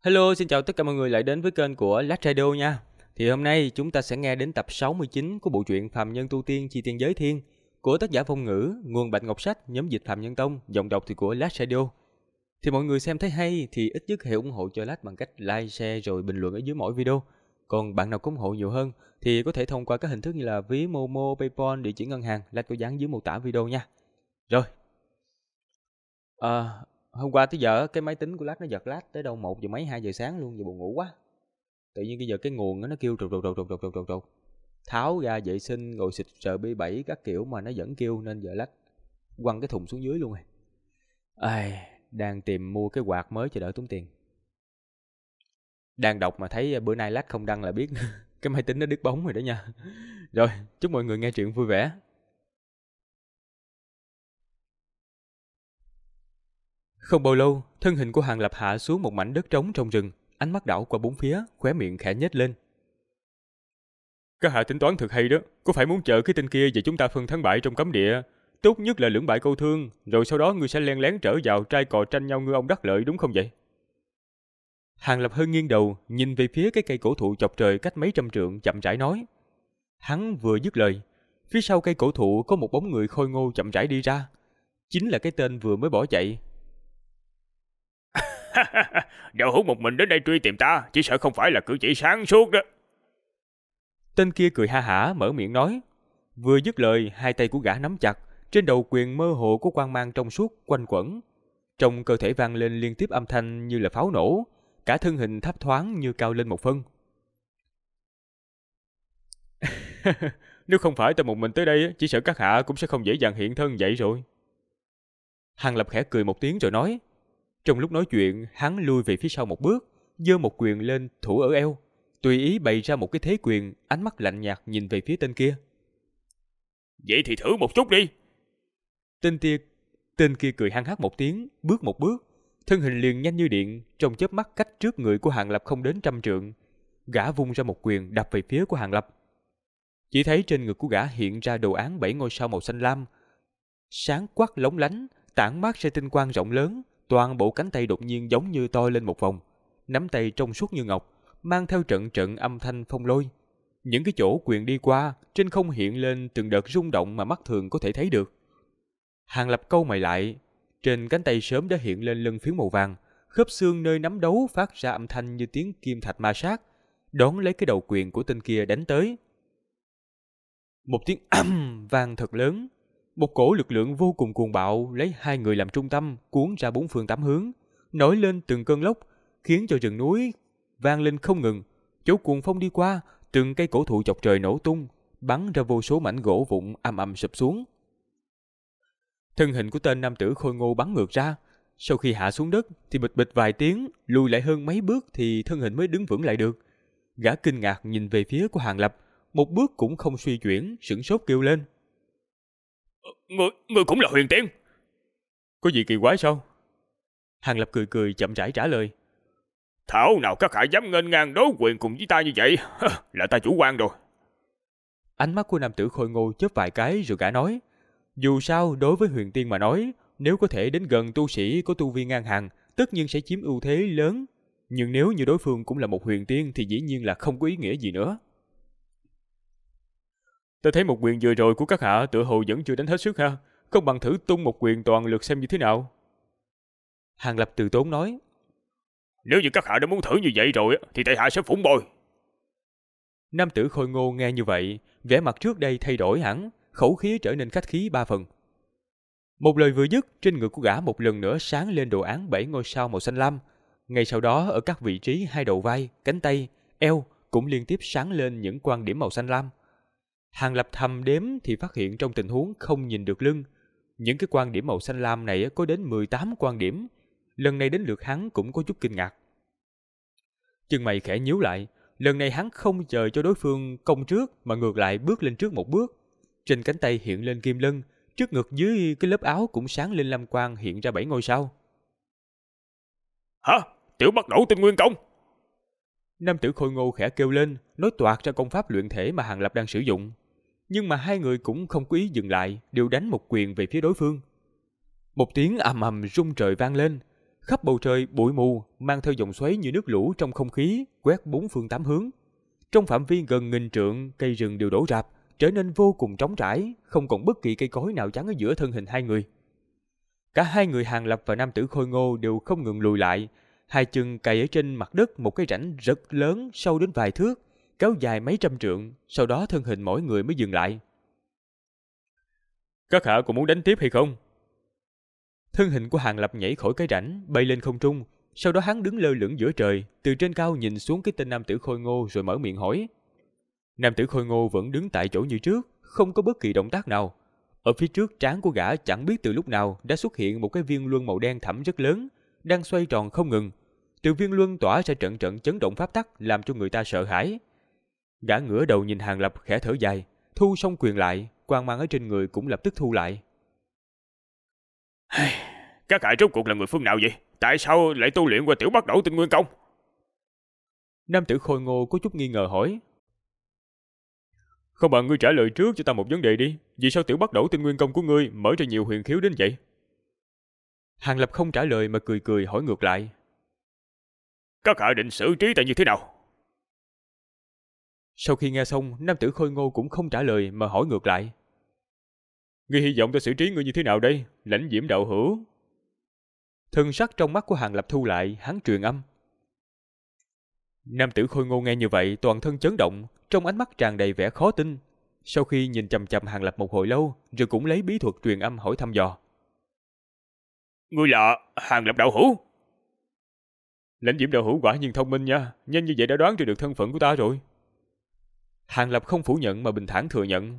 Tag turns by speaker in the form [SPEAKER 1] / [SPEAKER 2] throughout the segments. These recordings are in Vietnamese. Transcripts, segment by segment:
[SPEAKER 1] Hello, xin chào tất cả mọi người lại đến với kênh của Lát Radio nha. Thì hôm nay chúng ta sẽ nghe đến tập 69 của bộ truyện Phàm Nhân Tu Tiên Chi Tiên Giới Thiên của tác giả Phong Ngữ, nguồn Bạch Ngọc Sách, nhóm dịch Phạm Nhân Tông, giọng đọc thì của Lát Radio. Thì mọi người xem thấy hay thì ít nhất hãy ủng hộ cho Lát bằng cách like, share rồi bình luận ở dưới mỗi video. Còn bạn nào có ủng hộ nhiều hơn thì có thể thông qua các hình thức như là ví, Momo, PayPal, địa chỉ ngân hàng, Lát có dán dưới mô tả video nha. Rồi. Hôm qua tới giờ cái máy tính của Lát nó giật Lát tới đâu 1 giờ mấy 2 giờ sáng luôn, giờ buồn ngủ quá. Tự nhiên bây giờ cái nguồn nó kêu rục. Tháo ra vệ sinh rồi xịt sợ B7 các kiểu mà nó vẫn kêu nên giờ Lát quăng cái thùng xuống dưới luôn rồi. Đang tìm mua cái quạt mới cho đỡ tốn tiền. Đang đọc mà thấy bữa nay Lát không đăng là biết cái máy tính nó đứt bóng rồi đó nha. Rồi, chúc mọi người nghe chuyện vui vẻ. Không bao lâu, thân hình của Hàng Lập hạ xuống một mảnh đất trống trong rừng, ánh mắt đảo qua bốn phía, khóe miệng khẽ nhếch lên. Các hạ tính toán thật hay đó, có phải muốn chờ cái tên kia và chúng ta phân thắng bại trong cấm địa? Tốt nhất là lưỡng bại câu thương, rồi sau đó ngươi sẽ len lén trở vào trai cò tranh nhau ngư ông đắc lợi đúng không vậy? Hàng Lập hơi nghiêng đầu, nhìn về phía cái cây cổ thụ chọc trời cách mấy trăm trượng, chậm rãi nói. Hắn vừa dứt lời, phía sau cây cổ thụ có một bóng người khôi ngô chậm rãi đi ra, chính là cái tên vừa mới bỏ chạy.
[SPEAKER 2] Đậu hũ một mình đến đây truy tìm ta, chỉ sợ không phải là cử chỉ sáng suốt đó.
[SPEAKER 1] Tên kia cười ha hả mở miệng nói. Vừa dứt lời, hai tay của gã nắm chặt, trên đầu quyền mơ hồ có quang mang trong suốt quanh quẩn. Trong cơ thể vang lên liên tiếp âm thanh như là pháo nổ, cả thân hình thấp thoáng như cao lên một phân. Nếu không phải ta một mình tới đây, chỉ sợ các hạ cũng sẽ không dễ dàng hiện thân vậy rồi. Hàng Lập khẽ cười một tiếng rồi nói. Trong lúc nói chuyện, hắn lui về phía sau một bước, giơ một quyền lên thủ ở eo, tùy ý bày ra một cái thế quyền, ánh mắt lạnh nhạt nhìn về phía tên kia.
[SPEAKER 2] Vậy thì thử một chút đi.
[SPEAKER 1] Tên kia cười hăng hắc một tiếng, bước một bước, thân hình liền nhanh như điện, trong chớp mắt cách trước người của Hàng Lập không đến 100 trượng. Gã vung ra một quyền đập về phía của Hàng Lập. Chỉ thấy trên ngực của gã hiện ra đồ án 7 ngôi sao màu xanh lam, sáng quắc lóng lánh, tản mát ra tinh quang rộng lớn. Toàn bộ cánh tay đột nhiên giống như to lên một vòng, nắm tay trong suốt như ngọc, mang theo trận trận âm thanh phong lôi. Những cái chỗ quyền đi qua, trên không hiện lên từng đợt rung động mà mắt thường có thể thấy được. Hàng Lập cau mày lại, trên cánh tay sớm đã hiện lên lân phiến màu vàng, khớp xương nơi nắm đấu phát ra âm thanh như tiếng kim thạch ma sát, đón lấy cái đầu quyền của tên kia đánh tới. Một tiếng âm vang thật lớn. Một cổ lực lượng vô cùng cuồng bạo lấy hai người làm trung tâm cuốn ra bốn phương tám hướng, nổi lên từng cơn lốc, khiến cho rừng núi vang lên không ngừng. Chỗ cuồng phong đi qua, từng cây cổ thụ chọc trời nổ tung, bắn ra vô số mảnh gỗ vụn ầm ầm sụp xuống. Thân hình của tên nam tử khôi ngô bắn ngược ra, sau khi hạ xuống đất thì bịch bịch vài tiếng, lùi lại hơn mấy bước thì thân hình mới đứng vững lại được. Gã kinh ngạc nhìn về phía của Hàng Lập, một bước cũng không suy chuyển, sửng sốt kêu lên.
[SPEAKER 2] Ngươi cũng là huyền tiên?
[SPEAKER 1] Có gì kỳ quái sao? Hàng Lập cười cười chậm rãi trả lời.
[SPEAKER 2] Thảo nào các hạ dám nghênh ngang đấu quyền cùng với ta như vậy, là ta chủ quan rồi.
[SPEAKER 1] Ánh mắt của nam tử khôi ngô chớp vài cái rồi gã nói. Dù sao đối với huyền tiên mà nói, nếu có thể đến gần tu sĩ có tu vi ngang hàng, tất nhiên sẽ chiếm ưu thế lớn. Nhưng nếu như đối phương cũng là một huyền tiên thì dĩ nhiên là không có ý nghĩa gì nữa. Ta thấy một quyền vừa rồi của các hạ tựa hồ vẫn chưa đánh hết sức ha, không bằng thử tung một quyền toàn lực xem như thế nào. Hàng Lập từ tốn nói.
[SPEAKER 2] Nếu như các hạ đã muốn thử như vậy rồi thì tại hạ sẽ phụng bồi.
[SPEAKER 1] Nam tử khôi ngô nghe như vậy, vẻ mặt trước đây thay đổi hẳn, khẩu khí trở nên khách khí 3 phần. Một lời vừa dứt, trên ngực của gã một lần nữa sáng lên đồ án 7 ngôi sao màu xanh lam. Ngay sau đó ở các vị trí hai đầu vai, cánh tay, eo cũng liên tiếp sáng lên những quang điểm màu xanh lam. Hàng Lập thầm đếm thì phát hiện trong tình huống không nhìn được lưng, những cái quang điểm màu xanh lam này có đến 18 quang điểm. Lần này đến lượt hắn cũng có chút kinh ngạc. Chân mày khẽ nhíu lại, lần này hắn không chờ cho đối phương công trước mà ngược lại bước lên trước một bước. Trên cánh tay hiện lên kim lân, trước ngực dưới cái lớp áo cũng sáng lên lam quang hiện ra 7 ngôi sao.
[SPEAKER 2] Hả? Tiểu bắt đầu tinh nguyên công?
[SPEAKER 1] Nam tử khôi ngô khẽ kêu lên, nói toạc ra công pháp luyện thể mà Hàng Lập đang sử dụng. Nhưng mà hai người cũng không có ý dừng lại, đều đánh một quyền về phía đối phương. Một tiếng ầm ầm rung trời vang lên, Khắp bầu trời bụi mù mang theo dòng xoáy như nước lũ trong không khí, quét bốn phương tám hướng. Trong phạm vi gần nghìn trượng, cây rừng đều đổ rạp, trở nên vô cùng trống trải, không còn bất kỳ cây cối nào chắn ở giữa thân hình hai người. Cả hai người Hàn Lập và nam tử Khôi Ngô đều không ngừng lùi lại, hai chân cày ở trên mặt đất một cái rãnh rất lớn sâu đến vài thước, kéo dài mấy trăm trượng, sau đó thân hình mỗi người mới dừng lại. Các hạ còn muốn đánh tiếp hay không? Thân hình của Hàn Lập nhảy khỏi cái rãnh, bay lên không trung, sau đó hắn đứng lơ lửng giữa trời, từ trên cao nhìn xuống cái tên nam tử Khôi Ngô rồi mở miệng hỏi. Nam tử Khôi Ngô vẫn đứng tại chỗ như trước, không có bất kỳ động tác nào. Ở phía trước trán của gã chẳng biết từ lúc nào đã xuất hiện một cái viên luân màu đen thẳm rất lớn, đang xoay tròn không ngừng. Từ viên luân tỏa ra trận trận chấn động pháp tắc làm cho người ta sợ hãi. Gã ngửa đầu nhìn Hàn Lập khẽ thở dài, thu xong quyền lại, quang mang ở trên người cũng lập tức thu lại.
[SPEAKER 2] Các hạ rốt cuộc là người phương nào vậy? Tại sao lại tu luyện qua tiểu Bắc Đẩu Tinh Nguyên Công?
[SPEAKER 1] Nam tử Khôi Ngô có chút nghi ngờ hỏi. Không bằng ngươi trả lời trước cho ta một vấn đề đi. Vì sao tiểu Bắc Đẩu Tinh Nguyên Công của ngươi mở ra nhiều huyền khiếu đến vậy? Hàn Lập không trả lời mà cười cười hỏi ngược lại.
[SPEAKER 2] Các hạ định xử trí ta như thế nào?
[SPEAKER 1] Sau khi nghe xong, nam tử Khôi Ngô cũng không trả lời mà hỏi ngược lại. Ngươi hy vọng ta xử trí ngươi như thế nào đây, Lãnh Diễm đạo hữu? Thần sắc trong mắt của Hàn Lập thu lại, hắn truyền âm. Nam tử Khôi Ngô nghe như vậy toàn thân chấn động, trong ánh mắt tràn đầy vẻ khó tin. Sau khi nhìn chằm chằm Hàn Lập một hồi lâu, rồi cũng lấy bí thuật truyền âm hỏi thăm dò.
[SPEAKER 2] Ngươi là Hàn Lập đạo hữu?
[SPEAKER 1] Lãnh Diễm đạo hữu quả nhiên thông minh nha, nhanh như vậy đã đoán được thân phận của ta rồi. Hàn Lập không phủ nhận mà bình thản thừa nhận.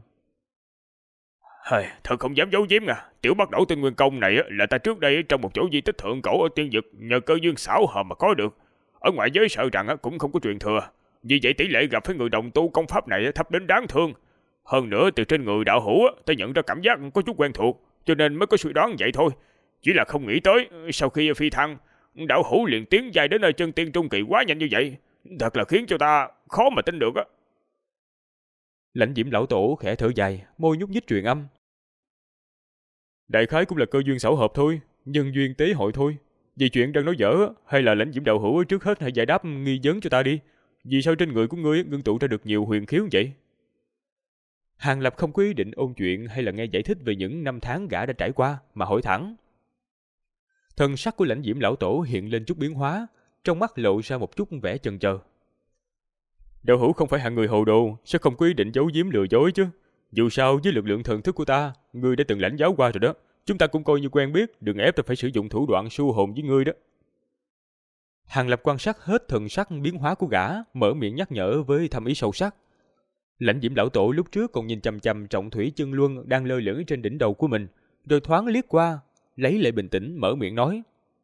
[SPEAKER 2] Thật không dám giấu giếm à. Tiểu Bắc Đẩu Tinh Nguyên Công này là ta trước đây trong một chỗ di tích thượng cổ ở tiên vực nhờ cơ duyên xảo hợp mà có được. Ở ngoại giới sợ rằng cũng không có truyền thừa. Vì vậy tỷ lệ gặp phải người đồng tu công pháp này thấp đến đáng thương. Hơn nữa từ trên người đạo hữu ta nhận ra cảm giác có chút quen thuộc, cho nên mới có suy đoán vậy thôi. Chỉ là không nghĩ tới sau khi phi thăng, đạo hữu liền tiến giai đến nơi chân tiên trung kỳ quá nhanh như vậy. Thật là khiến cho ta khó mà tin được á.
[SPEAKER 1] Lãnh Diễm lão tổ khẽ thở dài, môi nhúc nhích truyền âm. Đại khái cũng là cơ duyên xảo hợp thôi, nhân duyên tế hội thôi. Vì chuyện đang nói dở, hay là Lãnh Diễm đạo hữu trước hết hãy giải đáp nghi vấn cho ta đi. Vì sao trên người của ngươi ngưng tụ ra được nhiều huyền khiếu vậy? Hàn Lập không có ý định ôn chuyện hay là nghe giải thích về những năm tháng gã đã trải qua, mà hỏi thẳng. Thần sắc của Lãnh Diễm lão tổ hiện lên chút biến hóa, trong mắt lộ ra một chút vẻ chần chờ. Đạo hữu không phải hạng người hồ đồ, sẽ không có ý định giấu giếm lừa dối chứ. Dù sao với lực lượng thần thức của ta, ngươi đã từng lãnh giáo qua rồi đó. Chúng ta cũng coi như quen biết, đừng ép ta phải sử dụng thủ đoạn su hồn với ngươi đó. Hàn Lập quan sát hết thần sắc biến hóa của gã, mở miệng nhắc nhở với thâm ý sâu sắc. Lãnh Diễm lão tổ lúc trước còn nhìn chằm chằm trọng thủy chân luân đang lơ lửng trên đỉnh đầu của mình, rồi thoáng liếc qua, lấy lại bình tĩnh mở miệng nói.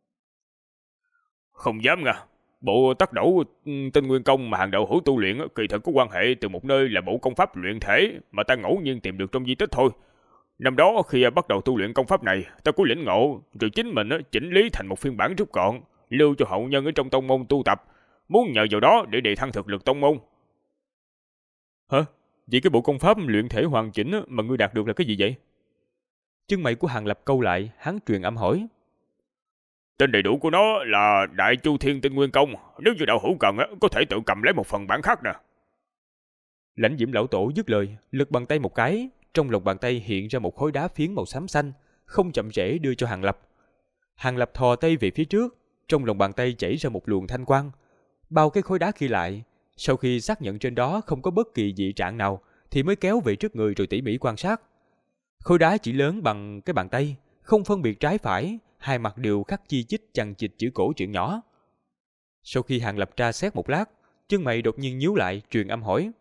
[SPEAKER 2] Không dám nha. Bộ Tắc Đẩu Tinh Nguyên Công mà Hàn đạo hữu tu luyện kỳ thực có quan hệ từ một nơi là bộ công pháp luyện thể mà ta ngẫu nhiên tìm được trong di tích thôi. Năm đó khi bắt đầu tu luyện công pháp này, ta có lĩnh ngộ, rồi chính mình chỉnh lý thành một phiên bản rút gọn, lưu cho hậu nhân ở trong tông môn tu tập, muốn nhờ vào đó để đề thăng thực lực tông môn.
[SPEAKER 1] Hả? Vậy cái bộ công pháp luyện thể hoàn chỉnh mà ngươi đạt được là cái gì vậy? Chân mày của Hàn Lập câu lại, hắn truyền âm hỏi.
[SPEAKER 2] Tên đầy đủ của nó là Đại Chu Thiên Tinh Nguyên Công, nếu như đạo hữu cần có thể tự cầm lấy một phần bản khác nè.
[SPEAKER 1] Lãnh Diễm lão tổ dứt lời, lật bàn tay một cái, trong lòng bàn tay hiện ra một khối đá phiến màu xám xanh, không chậm trễ đưa cho Hàn Lập. Hàn Lập thò tay về phía trước, trong lòng bàn tay chảy ra một luồng thanh quang, bao cái khối đá kia lại. Sau khi xác nhận trên đó không có bất kỳ dị trạng nào, thì mới kéo về trước người rồi tỉ mỉ quan sát. Khối đá chỉ lớn bằng cái bàn tay, không phân biệt trái phải, hai mặt đều khắc chi chít chằng chịt chữ cổ truyện nhỏ. Sau khi Hàn Lập tra xét một lát, chân mày đột nhiên nhíu lại, truyền âm hỏi.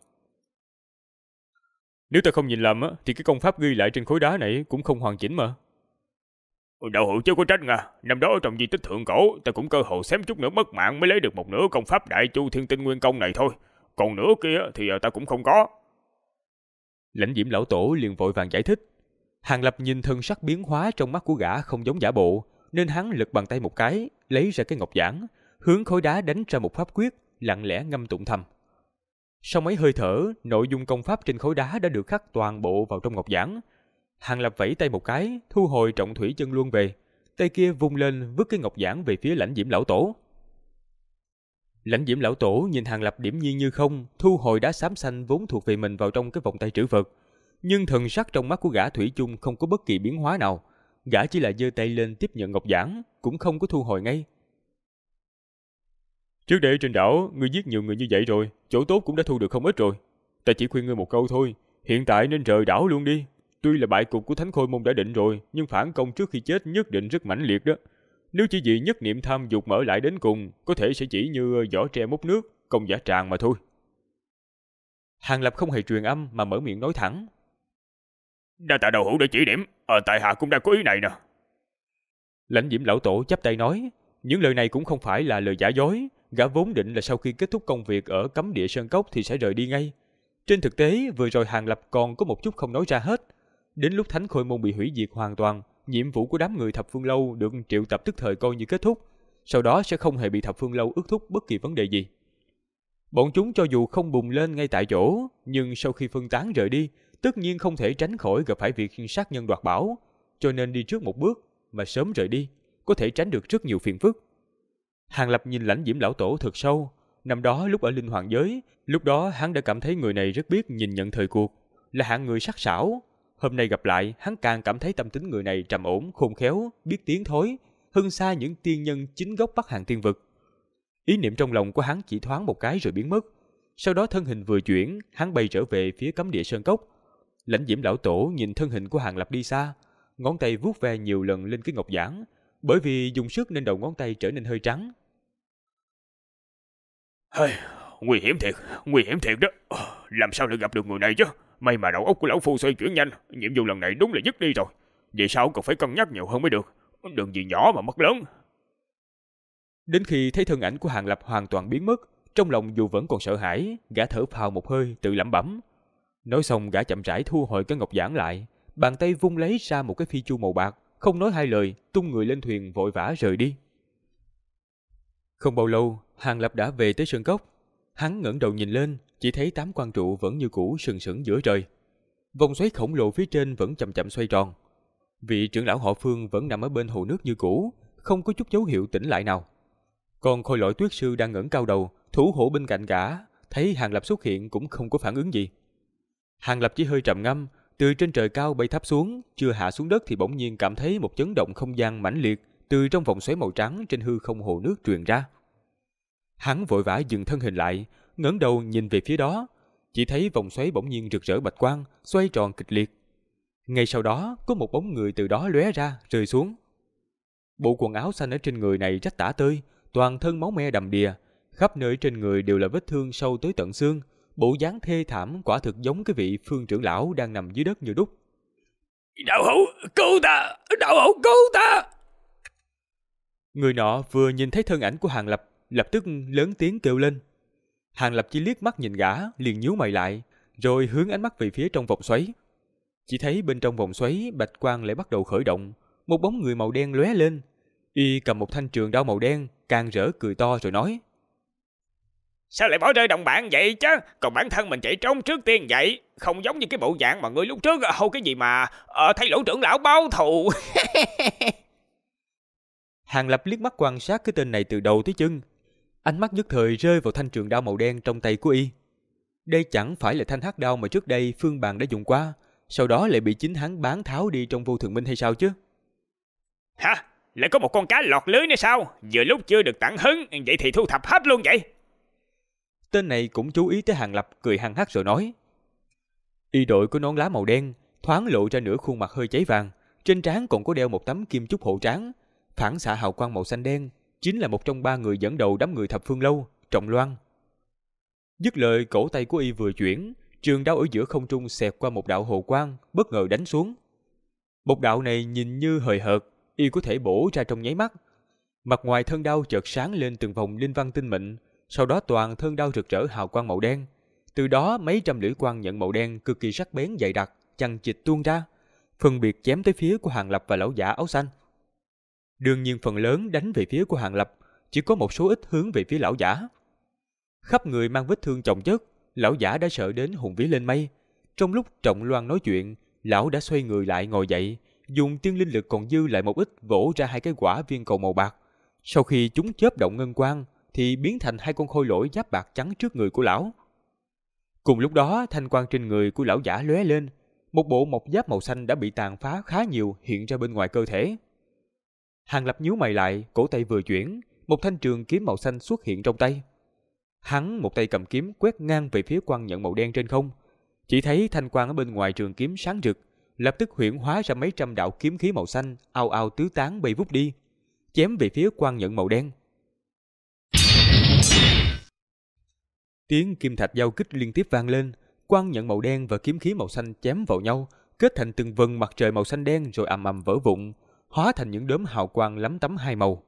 [SPEAKER 1] Nếu ta không nhìn lầm thì cái công pháp ghi lại trên khối đá này cũng không hoàn chỉnh mà.
[SPEAKER 2] Đạo hữu chứ có trách nha, năm đó trong di tích thượng cổ ta cũng cơ hồ xém chút nữa mất mạng mới lấy được một nửa công pháp Đại Chu Thiên Tinh Nguyên Công này thôi, còn nửa kia thì ta cũng không có.
[SPEAKER 1] Lãnh Diễm lão tổ liền vội vàng giải thích. Hàn Lập nhìn thân sắc biến hóa trong mắt của gã không giống giả bộ, nên hắn lật bàn tay một cái, lấy ra cái ngọc giản, hướng khối đá đánh ra một pháp quyết, lặng lẽ ngâm tụng thầm. Sau mấy hơi thở, nội dung công pháp trên khối đá đã được khắc toàn bộ vào trong ngọc giản. Hàn Lập vẫy tay một cái, thu hồi trọng thủy chân luân về, tay kia vung lên vứt cái ngọc giản về phía Lãnh Diễm lão tổ. Lãnh Diễm lão tổ nhìn Hàng Lập điểm nhiên như không, thu hồi đá xám xanh vốn thuộc về mình vào trong cái vòng tay trữ vật. Nhưng thần sắc trong mắt của gã thủy chung không có bất kỳ biến hóa nào. Gã chỉ là giơ tay lên tiếp nhận ngọc giản, cũng không có thu hồi ngay. Trước đây trên đảo, ngươi giết nhiều người như vậy rồi, chỗ tốt cũng đã thu được không ít rồi. Ta chỉ khuyên ngươi một câu thôi, hiện tại nên rời đảo luôn đi. Tuy là bại cục của Thánh Khôi Môn đã định rồi, nhưng phản công trước khi chết nhất định rất mãnh liệt đó. Nếu chỉ vì nhất niệm tham dục mở lại đến cùng, có thể sẽ chỉ như giỏ tre múc nước, công giả tràng mà thôi. Hàng Lập không hề truyền âm mà mở miệng nói thẳng.
[SPEAKER 2] Đa tạ đầu hữu để chỉ điểm, tại hạ cũng đang có ý này nè.
[SPEAKER 1] Lãnh Diễm lão tổ chắp tay nói, những lời này cũng không phải là lời giả dối, gã vốn định là sau khi kết thúc công việc ở cấm địa sơn cốc thì sẽ rời đi ngay. Trên thực tế, vừa rồi Hàng Lập còn có một chút không nói ra hết. Đến lúc Thánh Khôi Môn bị hủy diệt hoàn toàn, nhiệm vụ của đám người Thập Phương Lâu được triệu tập tức thời coi như kết thúc, sau đó sẽ không hề bị Thập Phương Lâu ước thúc bất kỳ vấn đề gì. Bọn chúng cho dù không bùng lên ngay tại chỗ, nhưng sau khi phân tán rời đi, tất nhiên không thể tránh khỏi gặp phải việc sát nhân đoạt bảo, cho nên đi trước một bước mà sớm rời đi, có thể tránh được rất nhiều phiền phức. Hàng Lập nhìn Lãnh Diễm lão tổ thật sâu, năm đó lúc ở Linh Hoàng giới, lúc đó hắn đã cảm thấy người này rất biết nhìn nhận thời cuộc, là hạng người sắc sảo. Hôm nay gặp lại, hắn càng cảm thấy tâm tính người này trầm ổn, khôn khéo, biết tiến thối, hơn xa những tiên nhân chính gốc Bắc Hàng tiên vực. Ý niệm trong lòng của hắn chỉ thoáng một cái rồi biến mất. Sau đó thân hình vừa chuyển, hắn bay trở về phía cấm địa sơn cốc. Lãnh Diễm lão tổ nhìn thân hình của Hàng Lập đi xa, ngón tay vuốt ve nhiều lần lên cái ngọc giản, bởi vì dùng sức nên đầu ngón tay trở nên hơi trắng.
[SPEAKER 2] Nguy hiểm thiệt đó. Làm sao lại gặp được người này chứ? May mà đầu óc của lão phu xoay chuyển nhanh, nhiệm vụ lần này đúng là dứt đi rồi. Vậy sao còn phải cân nhắc nhiều hơn mới được? Đừng gì nhỏ mà mất lớn.
[SPEAKER 1] Đến khi thấy thân ảnh của Hàng Lập hoàn toàn biến mất, trong lòng dù vẫn còn sợ hãi, gã thở phào một hơi tự lẩm bẩm. Nói xong gã chậm rãi thu hồi cái ngọc giản lại, bàn tay vung lấy ra một cái phi chu màu bạc, không nói hai lời, tung người lên thuyền vội vã rời đi. Không bao lâu, Hàng Lập đã về tới sơn cốc. Hắn ngẩng đầu nhìn lên, chỉ thấy 8 quan trụ vẫn như cũ sừng sững giữa trời. Vòng xoáy khổng lồ phía trên vẫn chậm chậm xoay tròn. Vị trưởng lão họ Phương vẫn nằm ở bên hồ nước như cũ, không có chút dấu hiệu tỉnh lại nào. Còn Khôi Lỗi Tuyết Sư đang ngẩng cao đầu, thủ hộ bên cạnh gã, thấy Hàng Lập xuất hiện cũng không có phản ứng gì. Hàng Lập chỉ hơi trầm ngâm, từ trên trời cao bay thấp xuống, chưa hạ xuống đất thì bỗng nhiên cảm thấy một chấn động không gian mãnh liệt từ trong vòng xoáy màu trắng trên hư không hồ nước truyền ra. Hắn vội vã dừng thân hình lại, ngẩng đầu nhìn về phía đó, chỉ thấy vòng xoáy bỗng nhiên rực rỡ bạch quang, xoay tròn kịch liệt. Ngay sau đó, có một bóng người từ đó lóe ra, rơi xuống. Bộ quần áo xanh ở trên người này rách tả tơi, toàn thân máu me đầm đìa, khắp nơi trên người đều là vết thương sâu tới tận xương, bộ dáng thê thảm quả thực giống cái vị Phương trưởng lão đang nằm dưới đất như đúc.
[SPEAKER 2] Đạo hữu, cứu ta! Đạo hữu, cứu ta!
[SPEAKER 1] Người nọ vừa nhìn thấy thân ảnh của Hàng Lập, lập tức lớn tiếng kêu lên. Hàng Lập chỉ liếc mắt nhìn gã, liền nhíu mày lại, rồi hướng ánh mắt về phía trong vòng xoáy. Chỉ thấy bên trong vòng xoáy bạch quang lại bắt đầu khởi động, một bóng người màu đen lóe lên. Y cầm một thanh trường đao màu đen, càng rỡ cười to rồi nói:
[SPEAKER 2] Sao lại bỏ rơi đồng bạn vậy chứ? Còn bản thân mình chạy trốn trước tiên vậy, không giống như cái bộ dạng mà người lúc trước hô cái gì mà thay Lỗ trưởng lão báo thù.
[SPEAKER 1] Hàng Lập liếc mắt quan sát cái tên này từ đầu tới chân, ánh mắt nhất thời rơi vào thanh trường đao màu đen trong tay của y. Đây chẳng phải là thanh hắc đao mà trước đây Phương Bàn đã dùng qua, sau đó lại bị chính hắn bán tháo đi trong Vô Thường Minh hay sao chứ?
[SPEAKER 2] Hả? Lại có một con cá lọt lưới nữa sao? Vừa lúc chưa được tặng hứng, vậy thì thu thập hết luôn vậy.
[SPEAKER 1] Tên này cũng chú ý tới Hàng Lập, cười hăng hắc rồi nói. Y đội có nón lá màu đen, thoáng lộ ra nửa khuôn mặt hơi cháy vàng, trên trán còn có đeo một tấm kim chúc hộ trán, phản xạ hào quang màu xanh đen, chính là một trong 3 người dẫn đầu đám người Thập Phương Lâu, Trọng Loan. Dứt lời, cổ tay của y vừa chuyển, trường đao ở giữa không trung xẹt qua một đạo hồ quang, bất ngờ đánh xuống. Một đạo này nhìn như hời hợt, y có thể bổ ra trong nháy mắt. Mặt ngoài thân đao chợt sáng lên từng vòng linh văn tinh mịn, sau đó toàn thân đao rực rỡ hào quang màu đen. Từ đó mấy trăm lưỡi quang nhận màu đen cực kỳ sắc bén dày đặc, chằng chịt tuôn ra, phân biệt chém tới phía của Hàng Lập và lão giả áo xanh. Đương nhiên phần lớn đánh về phía của Hàng Lập, chỉ có một số ít hướng về phía lão giả. Khắp người mang vết thương chồng chất, lão giả đã sợ đến hồn vía lên mây. Trong lúc Trọng Loan nói chuyện, lão đã xoay người lại ngồi dậy, dùng tiên linh lực còn dư lại một ít vỗ ra hai cái quả viên cầu màu bạc. Sau khi chúng chớp động ngân quang thì biến thành hai con khôi lỗi giáp bạc chắn trước người của lão. Cùng lúc đó, thanh quang trên người của lão giả lóe lên, một bộ mộc giáp màu xanh đã bị tàn phá khá nhiều hiện ra bên ngoài cơ thể. Hàng Lập nhíu mày lại, cổ tay vừa chuyển, một thanh trường kiếm màu xanh xuất hiện trong tay. Hắn một tay cầm kiếm quét ngang về phía quang nhận màu đen trên không. Chỉ thấy thanh quang ở bên ngoài trường kiếm sáng rực, lập tức huyễn hóa ra mấy trăm đạo kiếm khí màu xanh, ào ào tứ tán bay vút đi, chém về phía quang nhận màu đen. Tiếng kim thạch giao kích liên tiếp vang lên, quang nhận màu đen và kiếm khí màu xanh chém vào nhau, kết thành từng vần mặt trời màu xanh đen rồi ầm ầm vỡ vụn, hóa thành những đốm hào quang lắm tấm hai màu.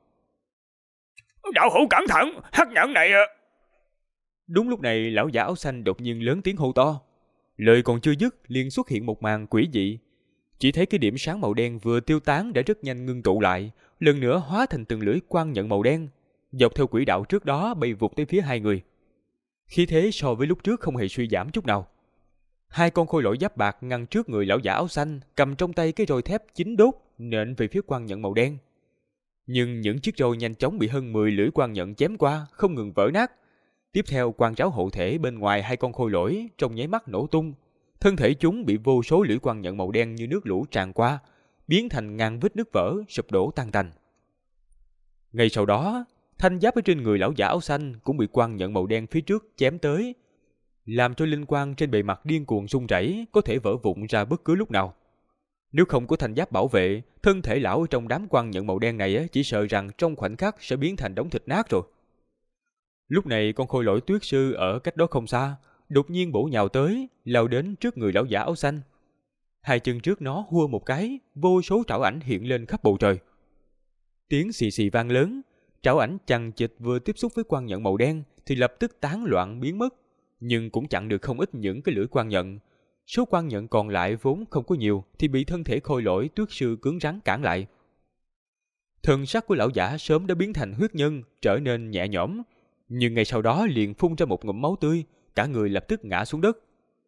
[SPEAKER 2] Đạo hữu cẩn thận, hắc nhận này.
[SPEAKER 1] Đúng lúc này, lão giả áo xanh đột nhiên lớn tiếng hô to. Lời còn chưa dứt, liền xuất hiện một màn quỷ dị. Chỉ thấy cái điểm sáng màu đen vừa tiêu tán đã rất nhanh ngưng tụ lại, lần nữa hóa thành từng lưỡi quang nhận màu đen, dọc theo quỹ đạo trước đó bay vụt tới phía hai người. Khí thế so với lúc trước không hề suy giảm chút nào. Hai con khôi lỗi giáp bạc ngăn trước người lão giả áo xanh, cầm trong tay cái roi thép chín đốt nện về phía quang nhận màu đen. Nhưng những chiếc roi nhanh chóng bị hơn 10 lưỡi quang nhận chém qua, không ngừng vỡ nát. Tiếp theo, quang tráo hộ thể bên ngoài hai con khôi lỗi trong nháy mắt nổ tung, thân thể chúng bị vô số lưỡi quang nhận màu đen như nước lũ tràn qua, biến thành ngàn vết nứt vỡ, sụp đổ tan tành. Ngay sau đó, thanh giáp ở trên người lão giả áo xanh cũng bị quang nhận màu đen phía trước chém tới, làm cho linh quang trên bề mặt điên cuồng rung rẩy, có thể vỡ vụn ra bất cứ lúc nào. Nếu không có thanh giáp bảo vệ, thân thể lão trong đám quang nhận màu đen này chỉ sợ rằng trong khoảnh khắc sẽ biến thành đống thịt nát rồi. Lúc này con khôi lỗi tuyết sư ở cách đó không xa, đột nhiên bổ nhào tới, lao đến trước người lão giả áo xanh. Hai chân trước nó hua một cái, vô số trảo ảnh hiện lên khắp bầu trời. Tiếng xì xì vang lớn, trảo ảnh chằng chịt vừa tiếp xúc với quang nhận màu đen thì lập tức tán loạn biến mất, nhưng cũng chặn được không ít những cái lưỡi quang nhận. Số quang nhận còn lại vốn không có nhiều thì bị thân thể khôi lỗi tuyết sư cứng rắn cản lại. Thân sắc của lão giả sớm đã biến thành huyết nhân, trở nên nhẹ nhõm, nhưng ngay sau đó liền phun ra một ngụm máu tươi, cả người lập tức ngã xuống đất.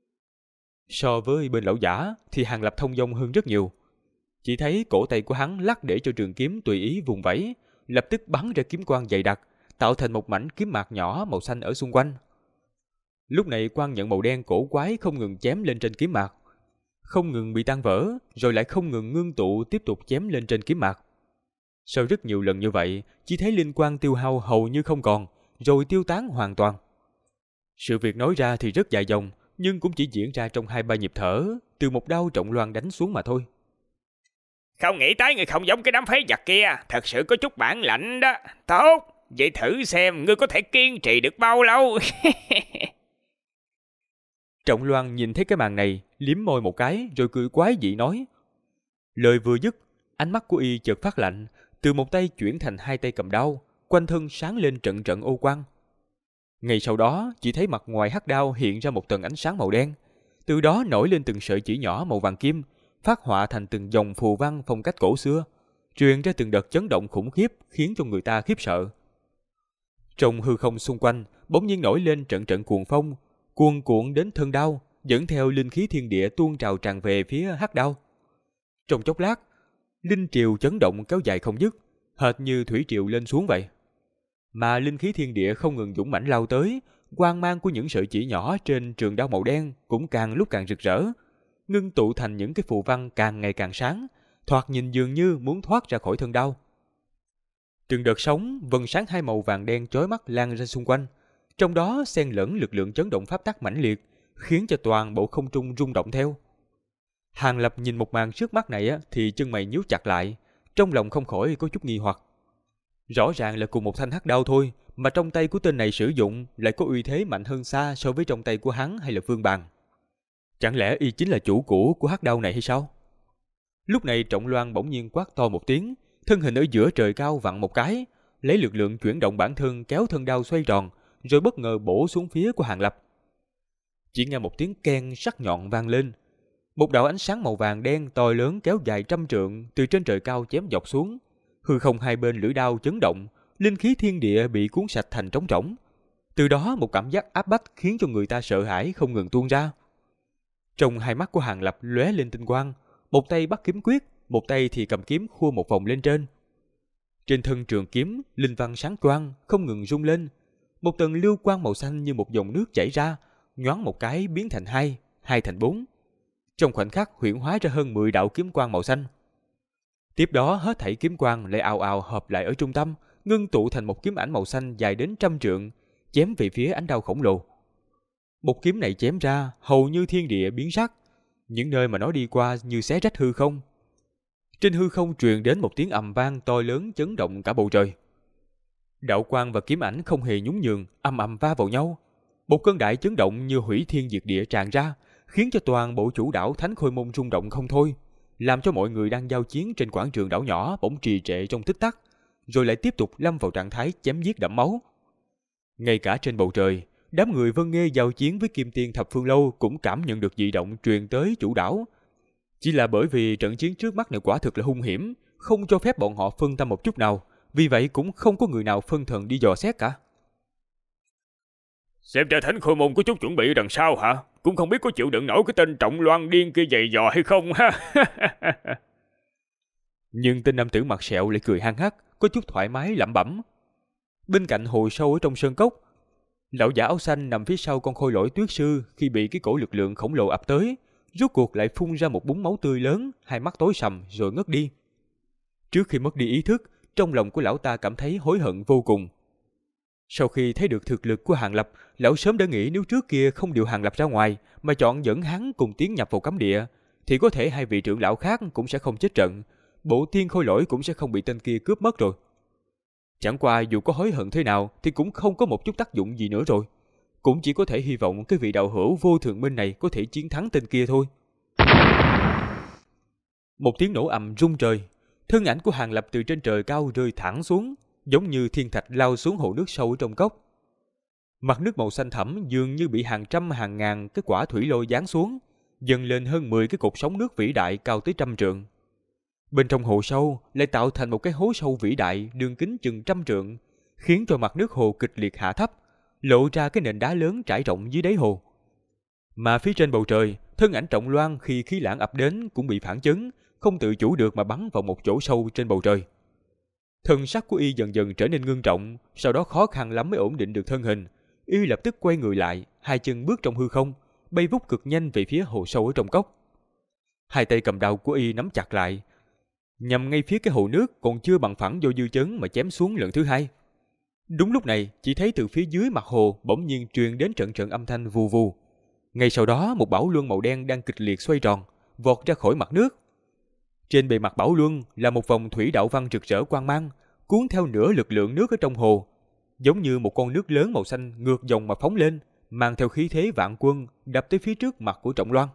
[SPEAKER 1] So với bên lão giả thì Hàng Lập thông dong hơn rất nhiều. Chỉ thấy cổ tay của hắn lắc để cho trường kiếm tùy ý vùng vẫy, lập tức bắn ra kiếm quang dày đặc, tạo thành một mảnh kiếm mạc nhỏ màu xanh ở xung quanh. Lúc này quang nhận màu đen cổ quái không ngừng chém lên trên kiếm mạc, không ngừng bị tan vỡ, rồi lại không ngừng ngưng tụ tiếp tục chém lên trên kiếm mạc. Sau rất nhiều lần như vậy, chỉ thấy linh quang tiêu hao hầu như không còn, rồi tiêu tán hoàn toàn. Sự việc nói ra thì rất dài dòng, nhưng cũng chỉ diễn ra trong 2-3 nhịp thở, từ một đao trọng loan đánh xuống mà thôi.
[SPEAKER 2] Không nghĩ tới người không giống cái đám phế vật kia, thật sự có chút bản lãnh đó. Tốt, vậy thử xem ngươi có thể kiên trì được bao lâu.
[SPEAKER 1] Trọng Loan nhìn thấy cái màn này, liếm môi một cái rồi cười quái dị nói. Lời vừa dứt, ánh mắt của y chợt phát lạnh, từ một tay chuyển thành hai tay cầm đao, quanh thân sáng lên trận trận ô quang. Ngay sau đó, chỉ thấy mặt ngoài hắc đao hiện ra một tầng ánh sáng màu đen, từ đó nổi lên từng sợi chỉ nhỏ màu vàng kim, phát họa thành từng dòng phù văn phong cách cổ xưa, truyền ra từng đợt chấn động khủng khiếp khiến cho người ta khiếp sợ. Trong hư không xung quanh, bỗng nhiên nổi lên trận trận cuồng phong, cuồn cuộn đến thân đao, dẫn theo linh khí thiên địa tuôn trào tràn về phía hắc đao. Trong chốc lát, linh triều chấn động kéo dài không dứt, hệt như thủy triều lên xuống vậy. Mà linh khí thiên địa không ngừng dũng mãnh lao tới, quang mang của những sợi chỉ nhỏ trên trường đao màu đen cũng càng lúc càng rực rỡ, ngưng tụ thành những cái phù văn càng ngày càng sáng, thoạt nhìn dường như muốn thoát ra khỏi thân đao. Từng đợt sóng, vần sáng hai màu vàng đen chói mắt lan ra xung quanh, trong đó xen lẫn lực lượng chấn động pháp tắc mãnh liệt, khiến cho toàn bộ không trung rung động theo. Hàng Lập nhìn một màn trước mắt này thì chân mày nhíu chặt lại, trong lòng không khỏi có chút nghi hoặc. Rõ ràng là cùng một thanh hắc đao thôi, mà trong tay của tên này sử dụng lại có uy thế mạnh hơn xa so với trong tay của hắn hay là Vương Bàn. Chẳng lẽ y chính là chủ cũ của hắc đao này hay sao? Lúc này Trọng Loan bỗng nhiên quát to một tiếng, thân hình ở giữa trời cao vặn một cái, lấy lực lượng chuyển động bản thân kéo thân đao xoay tròn, rồi bất ngờ bổ xuống phía của Hàng Lập. Chỉ nghe một tiếng keng sắc nhọn vang lên, một đạo ánh sáng màu vàng đen to lớn kéo dài trăm trượng từ trên trời cao chém dọc xuống, hư không hai bên lưỡi đao chấn động, linh khí thiên địa bị cuốn sạch thành trống rỗng. Từ đó một cảm giác áp bách khiến cho người ta sợ hãi không ngừng tuôn ra. Trong hai mắt của Hàng Lập lóe lên tinh quang, một tay bắt kiếm quyết, một tay thì cầm kiếm khua một vòng lên trên. Trên thân trường kiếm, linh văn sáng choang, không ngừng rung lên. Một tầng lưu quang màu xanh như một dòng nước chảy ra, nhoáng một cái biến thành 2, 2 thành 4. Trong khoảnh khắc huyễn hóa ra hơn 10 đạo kiếm quang màu xanh. Tiếp đó hết thảy kiếm quang lại ào ào hợp lại ở trung tâm, ngưng tụ thành một kiếm ảnh màu xanh dài đến 100 trượng, chém về phía ánh đao khổng lồ. Một kiếm này chém ra, hầu như thiên địa biến sắc, những nơi mà nó đi qua như xé rách hư không. Trên hư không truyền đến một tiếng ầm vang to lớn chấn động cả bầu trời. Đạo quang và kiếm ảnh không hề nhún nhường, ầm ầm va vào nhau. Một cơn đại chấn động như hủy thiên diệt địa tràn ra, khiến cho toàn bộ chủ đảo Thánh Khôi Môn rung động không thôi, làm cho mọi người đang giao chiến trên quảng trường đảo nhỏ bỗng trì trệ trong tích tắc, rồi lại tiếp tục lâm vào trạng thái chém giết đẫm máu. Ngay cả trên bầu trời, đám người Vân Nghê giao chiến với Kim Tiên Thập Phương Lâu cũng cảm nhận được dị động truyền tới chủ đảo. Chỉ là bởi vì trận chiến trước mắt này quả thực là hung hiểm, không cho phép bọn họ phân tâm một chút nào, vì vậy cũng không có người nào phân thần đi dò xét cả.
[SPEAKER 2] Xem ra Thánh Khôi Môn có chút chuẩn bị ở đằng sau hả? Cũng không biết có chịu đựng nổi cái tên Trọng Loan điên kia dày dò hay không ha.
[SPEAKER 1] Nhưng tên nam tử mặt sẹo lại cười hăng hắc, có chút thoải mái lẩm bẩm. Bên cạnh hồ sâu ở trong sơn cốc, lão giả áo xanh nằm phía sau con khôi lỗi tuyết sư khi bị cái cổ lực lượng khổng lồ ập tới, rốt cuộc lại phun ra một búng máu tươi lớn, hai mắt tối sầm rồi ngất đi. Trước khi mất đi ý thức, trong lòng của lão ta cảm thấy hối hận vô cùng. Sau khi thấy được thực lực của Hàng Lập, lão sớm đã nghĩ nếu trước kia không điều Hàng Lập ra ngoài mà chọn dẫn hắn cùng tiến nhập vào cấm địa, thì có thể hai vị trưởng lão khác cũng sẽ không chết trận, bộ tiên khôi lỗi cũng sẽ không bị tên kia cướp mất rồi. Chẳng qua dù có hối hận thế nào thì cũng không có một chút tác dụng gì nữa rồi. Cũng chỉ có thể hy vọng cái vị đạo hữu vô thượng minh này có thể chiến thắng tên kia thôi. Một tiếng nổ ầm rung trời, thân ảnh của Hàng Lập từ trên trời cao rơi thẳng xuống, giống như thiên thạch lao xuống hồ nước sâu ở trong cốc. Mặt nước màu xanh thẳm dường như bị hàng trăm hàng ngàn cái quả thủy lôi giáng xuống, dâng lên hơn 10 cái cột sóng nước vĩ đại cao tới 100 trượng. Bên trong hồ sâu lại tạo thành một cái hố sâu vĩ đại đường kính chừng 100 trượng, khiến cho mặt nước hồ kịch liệt hạ thấp, lộ ra cái nền đá lớn trải rộng dưới đáy hồ. Mà phía trên bầu trời, thân ảnh Trọng Loan khi khí lãng ập đến cũng bị phản chấn, không tự chủ được mà bắn vào một chỗ sâu trên bầu trời. Thân sắc của y dần dần trở nên ngưng trọng, sau đó khó khăn lắm mới ổn định được thân hình. Y lập tức quay người lại, hai chân bước trong hư không, bay vút cực nhanh về phía hồ sâu ở trong cốc. Hai tay cầm đao của y nắm chặt lại, nhằm ngay phía cái hồ nước còn chưa bằng phẳng vô dư chấn mà chém xuống lần thứ hai. Đúng lúc này, chỉ thấy từ phía dưới mặt hồ bỗng nhiên truyền đến trận trận âm thanh vù vù. Ngay sau đó, một bảo luân màu đen đang kịch liệt xoay tròn, vọt ra khỏi mặt nước. Trên bề mặt bảo luân là một vòng thủy đạo văn rực rỡ quang mang, cuốn theo nửa lực lượng nước ở trong hồ, giống như một con nước lớn màu xanh ngược dòng mà phóng lên, mang theo khí thế vạn quân đập tới phía trước mặt của Trọng Loan.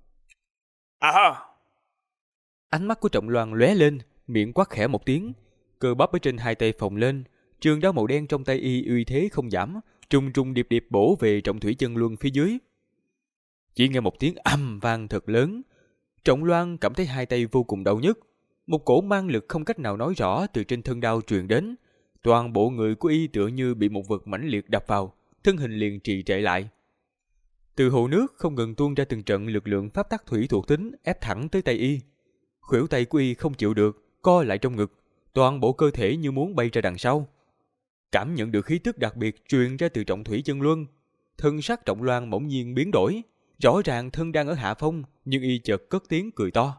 [SPEAKER 1] Ánh mắt của Trọng Loan lóe lên, miệng quát khẽ một tiếng, cơ bắp ở trên hai tay phồng lên, trường đao màu đen trong tay y uy thế không giảm, trùng trùng điệp điệp bổ về Trọng Thủy Chân Luân phía dưới. Chỉ nghe một tiếng ầm vang thật lớn, Trọng Loan cảm thấy hai tay vô cùng đau nhức, một cổ mang lực không cách nào nói rõ từ trên thân đao truyền đến, toàn bộ người của y tựa như bị một vật mãnh liệt đập vào, thân hình liền trì trệ lại. Từ hồ nước không ngừng tuôn ra từng trận lực lượng pháp tắc thủy thuộc tính ép thẳng tới tay y. Khuỷu tay của y không chịu được, co lại trong ngực, toàn bộ cơ thể như muốn bay ra đằng sau. Cảm nhận được khí tức đặc biệt truyền ra từ Trọng Thủy Chân Luân, thân sắc Trọng Loan bỗng nhiên biến đổi, rõ ràng thân đang ở hạ phong, nhưng y chợt cất tiếng cười to.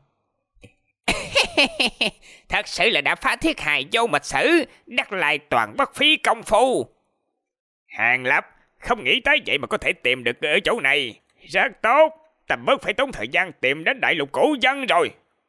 [SPEAKER 3] Thật sự là đã phá thiết hài vô mịch sử, đắc lại toàn bất phí công phu. Hàng Lập, không nghĩ tới vậy mà có thể tìm được ở chỗ này. Rất tốt, ta bớt phải tốn thời gian tìm đến đại lục cổ dân rồi.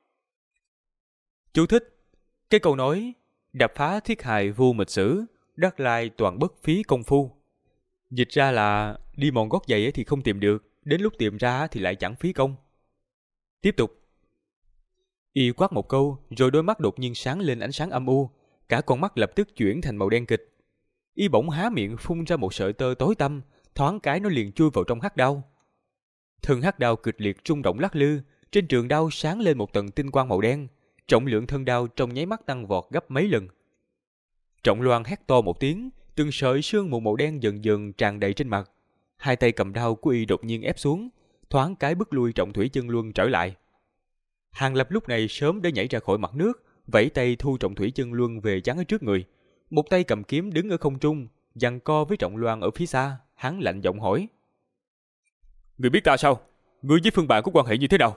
[SPEAKER 1] Chú thích: cái câu nói đập phá thiết hài vô mịch sử, đắc lai toàn bất phí công phu, dịch ra là đi mòn gót giày thì không tìm được, đến lúc tìm ra thì lại chẳng phí công. Tiếp tục. Y quát một câu, rồi đôi mắt đột nhiên sáng lên ánh sáng âm u, cả con mắt lập tức chuyển thành màu đen kịch. Y bỗng há miệng phun ra một sợi tơ tối tăm, thoáng cái nó liền chui vào trong hắc đao. Thân hắc đao kịch liệt rung động lắc lư, trên trường đao sáng lên một tầng tinh quang màu đen, trọng lượng thân đao trong nháy mắt tăng vọt gấp mấy lần. Trọng Loan hét to một tiếng, từng sợi sương mù màu đen dần dần tràn đầy trên mặt. Hai tay cầm đao của y đột nhiên ép xuống, thoáng cái bức lui Trọng Thủy Chân Luân trở lại. Hàng Lập lúc này sớm đã nhảy ra khỏi mặt nước, vẫy tay thu Trọng Thủy Chân Luân về chắn ở trước người. Một tay cầm kiếm đứng ở không trung, giằng co với Trọng Loan ở phía xa. Hắn lạnh giọng hỏi: "Người biết ta sao? Người với Phương Bạn có quan hệ như thế nào?"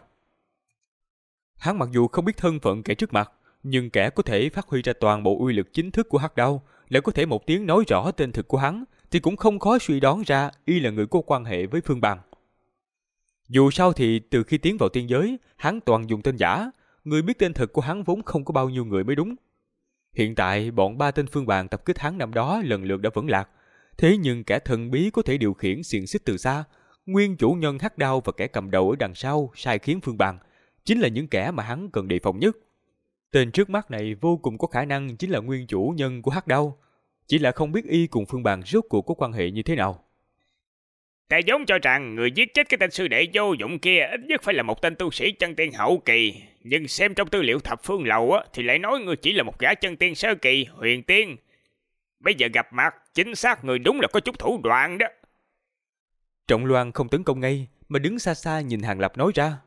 [SPEAKER 1] Hắn mặc dù không biết thân phận kẻ trước mặt, nhưng kẻ có thể phát huy ra toàn bộ uy lực chính thức của hắc đao, lại có thể một tiếng nói rõ tên thực của hắn, thì cũng không khó suy đoán ra y là người có quan hệ với Phương Bằng. Dù sao thì từ khi tiến vào tiên giới, hắn toàn dùng tên giả, người biết tên thực của hắn vốn không có bao nhiêu người mới đúng. Hiện tại bọn 3 tên Phương Bằng tập kích hắn năm đó lần lượt đã vẫn lạc, thế nhưng kẻ thần bí có thể điều khiển xiềng xích từ xa, nguyên chủ nhân hắc đao và kẻ cầm đầu ở đằng sau sai khiến Phương Bằng chính là những kẻ mà hắn cần đề phòng nhất. Tên trước mắt này vô cùng có khả năng chính là nguyên chủ nhân của hắc đao, chỉ là không biết y cùng Phương Bằng rốt cuộc có quan hệ như thế nào.
[SPEAKER 3] Ta giống cho rằng người giết chết cái tên sư đệ vô dụng kia ít nhất phải là một tên tu sĩ chân tiên hậu kỳ, nhưng xem trong tư liệu thập phương lầu thì lại nói người chỉ là một gã chân tiên sơ kỳ, huyền tiên. Bây giờ gặp mặt, chính xác người đúng là có chút thủ đoạn đó.
[SPEAKER 1] Trọng Loan không tấn công ngay, mà đứng xa xa nhìn Hàng Lập nói ra: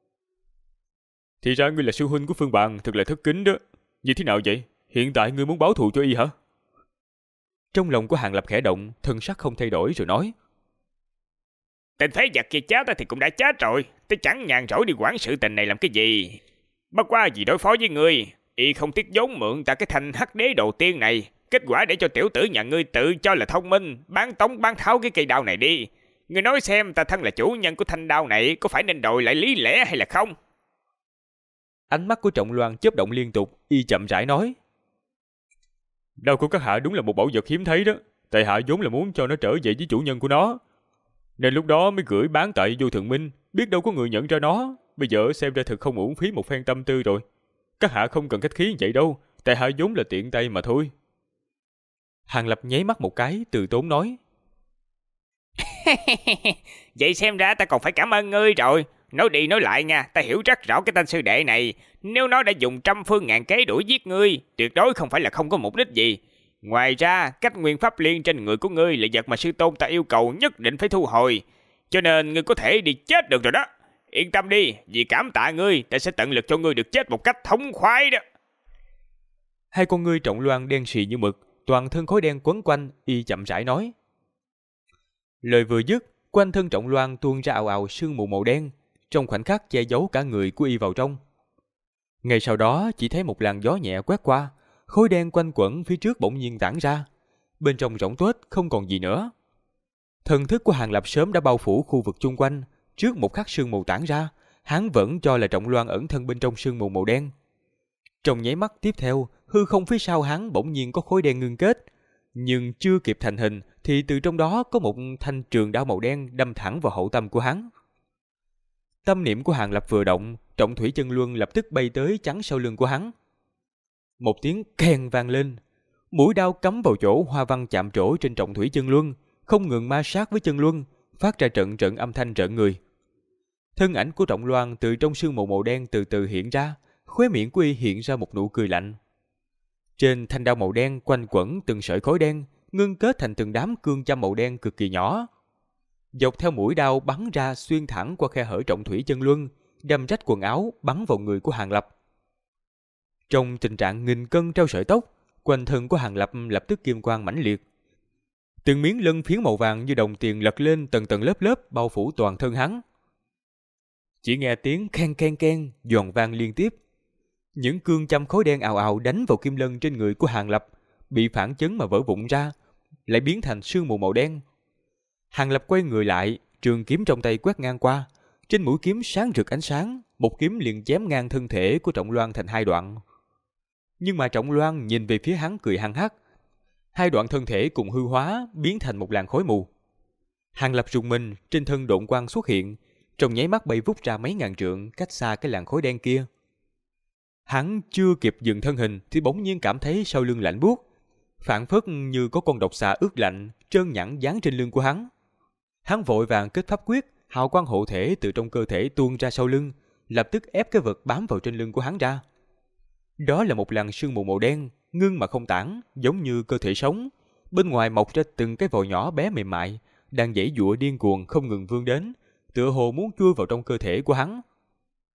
[SPEAKER 1] "Thì ra ngươi là sư huynh của Phương Bằng, thật là thất kính đó. Như thế nào vậy? Hiện tại ngươi muốn báo thù cho y hả?" Trong lòng của Hàng Lập khẽ động, thân sắc không thay đổi rồi nói:
[SPEAKER 3] Tên phế vật kia chết thì cũng đã chết rồi, tôi chẳng nhàn rỗi đi quản sự tình này làm cái gì. Bất qua vì đối phó với ngươi, y không tiếc vốn mượn ta cái thanh hắc đế đầu tiên này. Kết quả để cho tiểu tử nhà ngươi tự cho là thông minh, bán tống bán tháo cái cây đao này đi. Ngươi nói xem ta thân là chủ nhân của thanh đao này có phải nên đòi lại lý lẽ hay là không?
[SPEAKER 1] Ánh mắt của Trọng Loan chớp động liên tục, y chậm rãi nói: "Đao của các hạ đúng là một bảo vật hiếm thấy đó. Tại hạ vốn là muốn cho nó trở về với chủ nhân của nó, nên lúc đó mới gửi bán tại Vô Thượng Minh, biết đâu có người nhận ra nó. Bây giờ xem ra thật không uổng phí một phen tâm tư rồi. Các hạ không cần khách khí như vậy đâu, tại hạ vốn là tiện tay mà thôi." Hàng Lập nháy mắt một cái, từ tốn nói:
[SPEAKER 3] Vậy xem ra ta còn phải cảm ơn ngươi rồi. Nói đi nói lại nha, ta hiểu rất rõ cái tên sư đệ này. Nếu nó đã dùng trăm phương ngàn kế đuổi giết ngươi, tuyệt đối không phải là không có mục đích gì. Ngoài ra, cách nguyên pháp liên trên người của ngươi là vật mà sư tôn ta yêu cầu nhất định phải thu hồi. Cho nên ngươi có thể đi chết được rồi đó. Yên tâm đi, vì cảm tạ ngươi, ta sẽ tận lực cho ngươi được chết một cách thống khoái đó.
[SPEAKER 1] Hai con ngươi Trọng Loan đen sì như mực, toàn thân khói đen quấn quanh, y chậm rãi nói. Lời vừa dứt, quanh thân Trọng Loan tuôn ra ào ào sương mù màu đen, trong khoảnh khắc che giấu cả người của y vào trong. Ngay sau đó chỉ thấy một làn gió nhẹ quét qua, khói đen quanh quẩn phía trước bỗng nhiên tản ra, bên trong rỗng tuếch không còn gì nữa. Thần thức của Hàng Lập sớm đã bao phủ khu vực chung quanh, trước một khắc sương mù tản ra, hắn vẫn cho là Trọng Loan ẩn thân bên trong sương mù màu đen. Trong nháy mắt tiếp theo, hư không phía sau hắn bỗng nhiên có khối đen ngưng kết, nhưng chưa kịp thành hình thì từ trong đó có một thanh trường đao màu đen đâm thẳng vào hậu tâm của hắn. Tâm niệm của Hàng Lập vừa động, Trọng Thủy Chân Luân lập tức bay tới chắn sau lưng của hắn. Một tiếng keng vang lên, mũi đao cắm vào chỗ hoa văn chạm trổ trên Trọng Thủy Chân Luân, không ngừng ma sát với chân luân, phát ra trận trận âm thanh rợn người. Thân ảnh của Trọng Loan từ trong sương mù màu đen từ từ hiện ra, khóe miệng của y hiện ra một nụ cười lạnh. Trên thanh đao màu đen quanh quẩn từng sợi khói đen, ngưng kết thành từng đám cương châm màu đen cực kỳ nhỏ. Dọc theo mũi đao bắn ra xuyên thẳng qua khe hở Trọng Thủy Chân Luân, đâm rách quần áo bắn vào người của Hàng Lập. Trong tình trạng nghìn cân treo sợi tóc, quanh thân của Hàng Lập lập tức kim quang mãnh liệt. Từng miếng lân phiến màu vàng như đồng tiền lật lên tầng tầng lớp lớp bao phủ toàn thân hắn. Chỉ nghe tiếng keng keng keng giòn vang liên tiếp. Những cương châm khói đen ào ào đánh vào kim lân trên người của Hàng Lập, bị phản chấn mà vỡ vụn ra, lại biến thành sương mù màu đen. Hàng Lập quay người lại, trường kiếm trong tay quét ngang qua, trên mũi kiếm sáng rực ánh sáng, một kiếm liền chém ngang thân thể của Trọng Loan thành hai đoạn. Nhưng mà Trọng Loan nhìn về phía hắn cười hăng hắc, hai đoạn thân thể cùng hư hóa biến thành một làn khói mù. Hàng Lập rùng mình, trên thân độn quang xuất hiện, trong nháy mắt bay vút ra mấy ngàn trượng cách xa cái làn khói đen kia. Hắn chưa kịp dừng thân hình thì bỗng nhiên cảm thấy sau lưng lạnh buốt, phảng phất như có con độc xà ướt lạnh trơn nhẵn dán trên lưng của hắn. Hắn vội vàng kết pháp quyết, hào quang hộ thể từ trong cơ thể tuôn ra sau lưng, lập tức ép cái vật bám vào trên lưng của hắn ra. Đó là một làn sương mù màu đen, ngưng mà không tản, giống như cơ thể sống. Bên ngoài mọc ra từng cái vòi nhỏ bé mềm mại, đang giãy giụa điên cuồng không ngừng vươn đến, tựa hồ muốn chui vào trong cơ thể của hắn.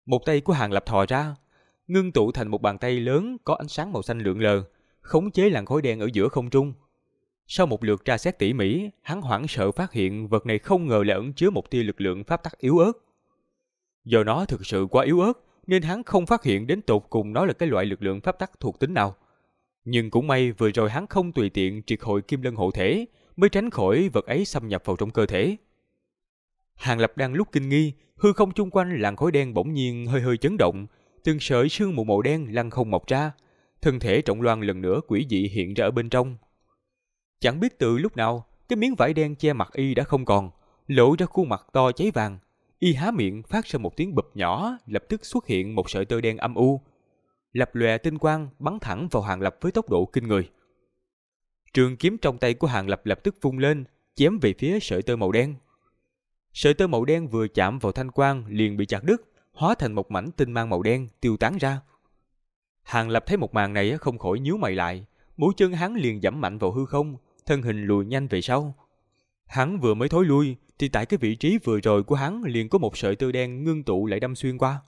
[SPEAKER 1] Một tay của Hàng Lập thò ra, ngưng tụ thành một bàn tay lớn có ánh sáng màu xanh lượn lờ, khống chế làn khói đen ở giữa không trung. Sau một lượt tra xét tỉ mỉ, hắn hoảng sợ phát hiện vật này không ngờ lại ẩn chứa một tia lực lượng pháp tắc yếu ớt. Do nó thực sự quá yếu ớt, nên hắn không phát hiện đến tột cùng nó là cái loại lực lượng pháp tắc thuộc tính nào. Nhưng cũng may vừa rồi hắn không tùy tiện triệt hồi kim lân hộ thể, mới tránh khỏi vật ấy xâm nhập vào trong cơ thể. Hàng Lập đang lúc kinh nghi, hư không chung quanh làn khói đen bỗng nhiên hơi hơi chấn động, từng sợi sương mù màu đen lăn không mọc ra, thân thể Trọng Loan lần nữa quỷ dị hiện ra ở bên trong. Chẳng biết từ lúc nào, cái miếng vải đen che mặt y đã không còn, lộ ra khuôn mặt to cháy vàng. Y há miệng phát ra một tiếng bụp nhỏ, lập tức xuất hiện một sợi tơ đen âm u, lập lòe tinh quang bắn thẳng vào Hàng Lập với tốc độ kinh người. Trường kiếm trong tay của Hàng Lập lập tức vung lên, chém về phía sợi tơ màu đen. Sợi tơ màu đen vừa chạm vào thanh quang liền bị chặt đứt, hóa thành một mảnh tinh mang màu đen tiêu tán ra. Hàng Lập thấy một màn này không khỏi nhíu mày lại, mũi chân hắn liền giẫm mạnh vào hư không, thân hình lùi nhanh về sau. Hắn vừa mới thối lui thì tại cái vị trí vừa rồi của hắn liền có một sợi tơ đen ngưng tụ lại đâm xuyên qua.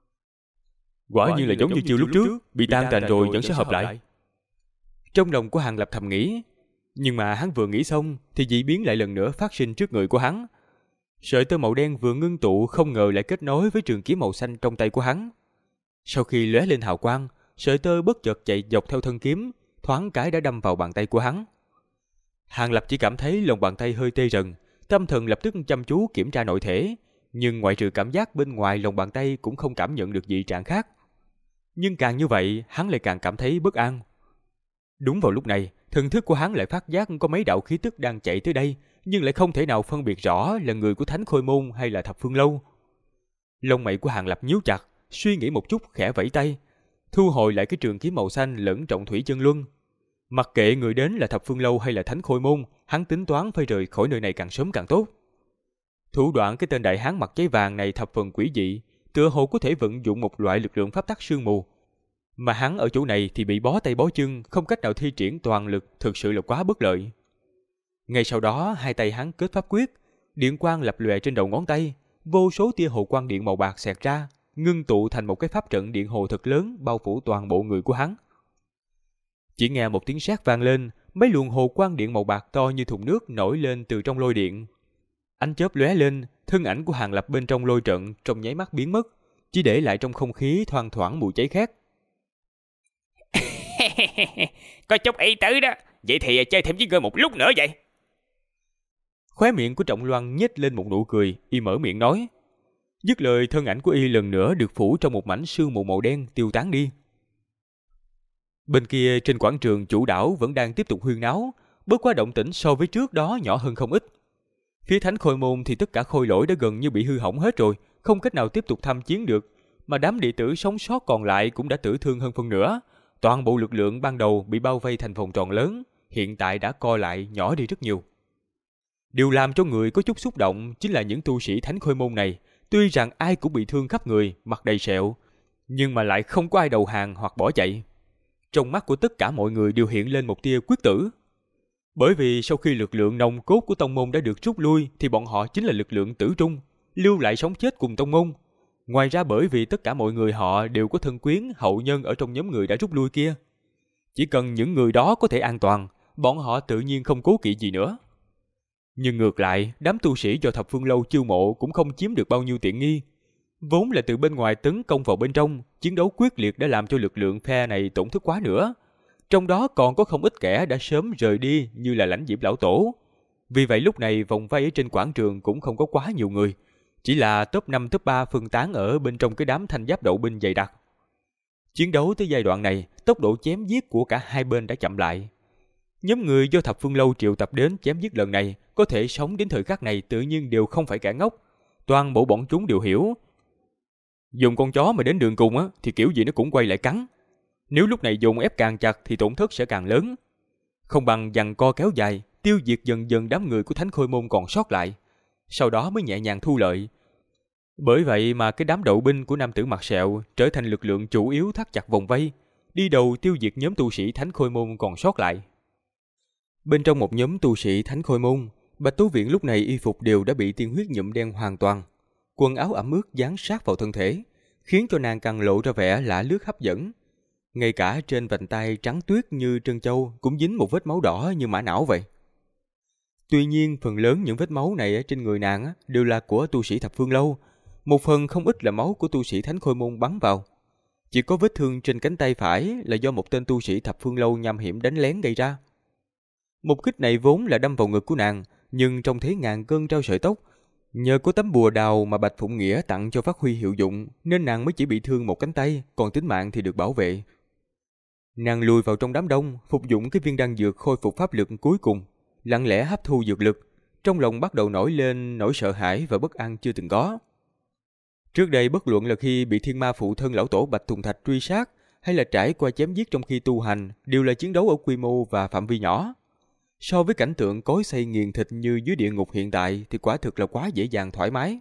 [SPEAKER 1] Quả nhiên là giống như chiêu lúc trước, bị tan tành rồi vẫn sẽ hợp lại. Trong lòng của Hàng Lập thầm nghĩ, nhưng mà hắn vừa nghĩ xong thì dị biến lại lần nữa phát sinh trước người của hắn. Sợi tơ màu đen vừa ngưng tụ không ngờ lại kết nối với trường kiếm màu xanh trong tay của hắn. Sau khi lóe lên hào quang, sợi tơ bất chợt chạy dọc theo thân kiếm, thoáng cái đã đâm vào bàn tay của hắn. Hàng Lập chỉ cảm thấy lòng bàn tay hơi tê rần, tâm thần lập tức chăm chú kiểm tra nội thể, nhưng ngoại trừ cảm giác bên ngoài lòng bàn tay cũng không cảm nhận được dị trạng khác. Nhưng càng như vậy, hắn lại càng cảm thấy bất an. Đúng vào lúc này, thần thức của hắn lại phát giác có mấy đạo khí tức đang chạy tới đây, nhưng lại không thể nào phân biệt rõ là người của Thánh Khôi Môn hay là Thập Phương Lâu. Lông mày của Hàng Lập nhíu chặt, suy nghĩ một chút khẽ vẫy tay, thu hồi lại cái trường kiếm màu xanh lẫn trọng thủy chân luân. Mặc kệ người đến là Thập Phương Lâu hay là Thánh Khôi Môn, hắn tính toán phải rời khỏi nơi này càng sớm càng tốt. Thủ đoạn cái tên đại hán mặt cháy vàng này thập phần quỷ dị, tựa hồ có thể vận dụng một loại lực lượng pháp tắc sương mù. Mà hắn ở chỗ này thì bị bó tay bó chân, không cách nào thi triển toàn lực, thực sự là quá bất lợi. Ngay sau đó, hai tay hắn kết pháp quyết, điện quang lập lòe trên đầu ngón tay, vô số tia hồ quang điện màu bạc xẹt ra, ngưng tụ thành một cái pháp trận điện hồ thật lớn bao phủ toàn bộ người của hắn. Chỉ nghe một tiếng sét vang lên, mấy luồng hồ quang điện màu bạc to như thùng nước nổi lên từ trong lôi điện. Ánh chớp lóe lên, thân ảnh của Hàng Lập bên trong lôi trận trong nháy mắt biến mất, chỉ để lại trong không khí thoang thoảng mùi cháy khét.
[SPEAKER 3] Có chút ý tứ đó, vậy thì chơi thêm với ngươi một lúc nữa vậy.
[SPEAKER 1] Khóe miệng của Trọng Loan nhếch lên một nụ cười, y mở miệng nói. Dứt lời, thân ảnh của y lần nữa được phủ trong một mảnh sương mù màu đen tiêu tán đi. Bên kia trên quảng trường chủ đảo vẫn đang tiếp tục huyên náo, bất quá động tĩnh so với trước đó nhỏ hơn không ít. Phía Thánh Khôi Môn thì tất cả khôi lỗi đã gần như bị hư hỏng hết rồi, không cách nào tiếp tục tham chiến được, mà đám đệ tử sống sót còn lại cũng đã tử thương hơn phân nửa. Toàn bộ lực lượng ban đầu bị bao vây thành vòng tròn lớn, hiện tại đã co lại nhỏ đi rất nhiều. Điều làm cho người có chút xúc động chính là những tu sĩ Thánh Khôi Môn này, tuy rằng ai cũng bị thương khắp người, mặt đầy sẹo, nhưng mà lại không có ai đầu hàng hoặc bỏ chạy. Trong mắt của tất cả mọi người đều hiện lên một tia quyết tử. Bởi vì sau khi lực lượng nòng cốt của tông môn đã được rút lui thì bọn họ chính là lực lượng tử trung, lưu lại sống chết cùng tông môn. Ngoài ra bởi vì tất cả mọi người họ đều có thân quyến, hậu nhân ở trong nhóm người đã rút lui kia. Chỉ cần những người đó có thể an toàn, bọn họ tự nhiên không cố kỵ gì nữa. Nhưng ngược lại, đám tu sĩ do Thập Phương Lâu chiêu mộ cũng không chiếm được bao nhiêu tiện nghi. Vốn là từ bên ngoài tấn công vào bên trong, chiến đấu quyết liệt đã làm cho lực lượng phe này tổn thất quá nữa. Trong đó còn có không ít kẻ đã sớm rời đi như là Lãnh Diệp lão tổ. Vì vậy lúc này vòng vây ở trên quảng trường cũng không có quá nhiều người, chỉ là top 5 top 3 phân tán ở bên trong cái đám thanh giáp đậu binh dày đặc. Chiến đấu tới giai đoạn này, tốc độ chém giết của cả hai bên đã chậm lại. Nhóm người do Thập Phương Lâu triệu tập đến chém giết lần này có thể sống đến thời khắc này tự nhiên đều không phải kẻ ngốc. Toàn bộ bọn chúng đều hiểu, dùng con chó mà đến đường cùng á thì kiểu gì nó cũng quay lại cắn. Nếu lúc này dùng ép càng chặt thì tổn thất sẽ càng lớn. Không bằng giằng co kéo dài, tiêu diệt dần dần đám người của Thánh Khôi Môn còn sót lại, sau đó mới nhẹ nhàng thu lợi. Bởi vậy mà cái đám đậu binh của nam tử mặt sẹo trở thành lực lượng chủ yếu thắt chặt vòng vây, đi đầu tiêu diệt nhóm tu sĩ Thánh Khôi Môn còn sót lại. Bên trong một nhóm tu sĩ Thánh Khôi Môn, Bạch Tú Viện lúc này y phục đều đã bị tiên huyết nhuộm đen hoàn toàn, quần áo ẩm ướt dán sát vào thân thể, khiến cho nàng càng lộ ra vẻ lả lướt hấp dẫn. Ngay cả trên vành tay trắng tuyết như trân châu cũng dính một vết máu đỏ như mã não vậy. Tuy nhiên, phần lớn những vết máu này trên người nàng đều là của tu sĩ Thập Phương Lâu, một phần không ít là máu của tu sĩ Thánh Khôi Môn bắn vào. Chỉ có vết thương trên cánh tay phải là do một tên tu sĩ Thập Phương Lâu nham hiểm đánh lén gây ra. Một kích này vốn là đâm vào ngực của nàng, nhưng trong thế ngàn cơn trao sợi tóc, nhờ có tấm bùa đào mà Bạch Phụng Nghĩa tặng cho phát huy hiệu dụng, nên nàng mới chỉ bị thương một cánh tay, còn tính mạng thì được bảo vệ. Nàng lùi vào trong đám đông, phục dụng cái viên đan dược khôi phục pháp lực cuối cùng, lặng lẽ hấp thu dược lực, trong lòng bắt đầu nổi lên nỗi sợ hãi và bất an chưa từng có. Trước đây bất luận là khi bị thiên ma phụ thân lão tổ Bạch Tùng Thạch truy sát, hay là trải qua chém giết trong khi tu hành, đều là chiến đấu ở quy mô và phạm vi nhỏ. So với cảnh tượng cối xay nghiền thịt như dưới địa ngục hiện tại thì quả thực là quá dễ dàng thoải mái.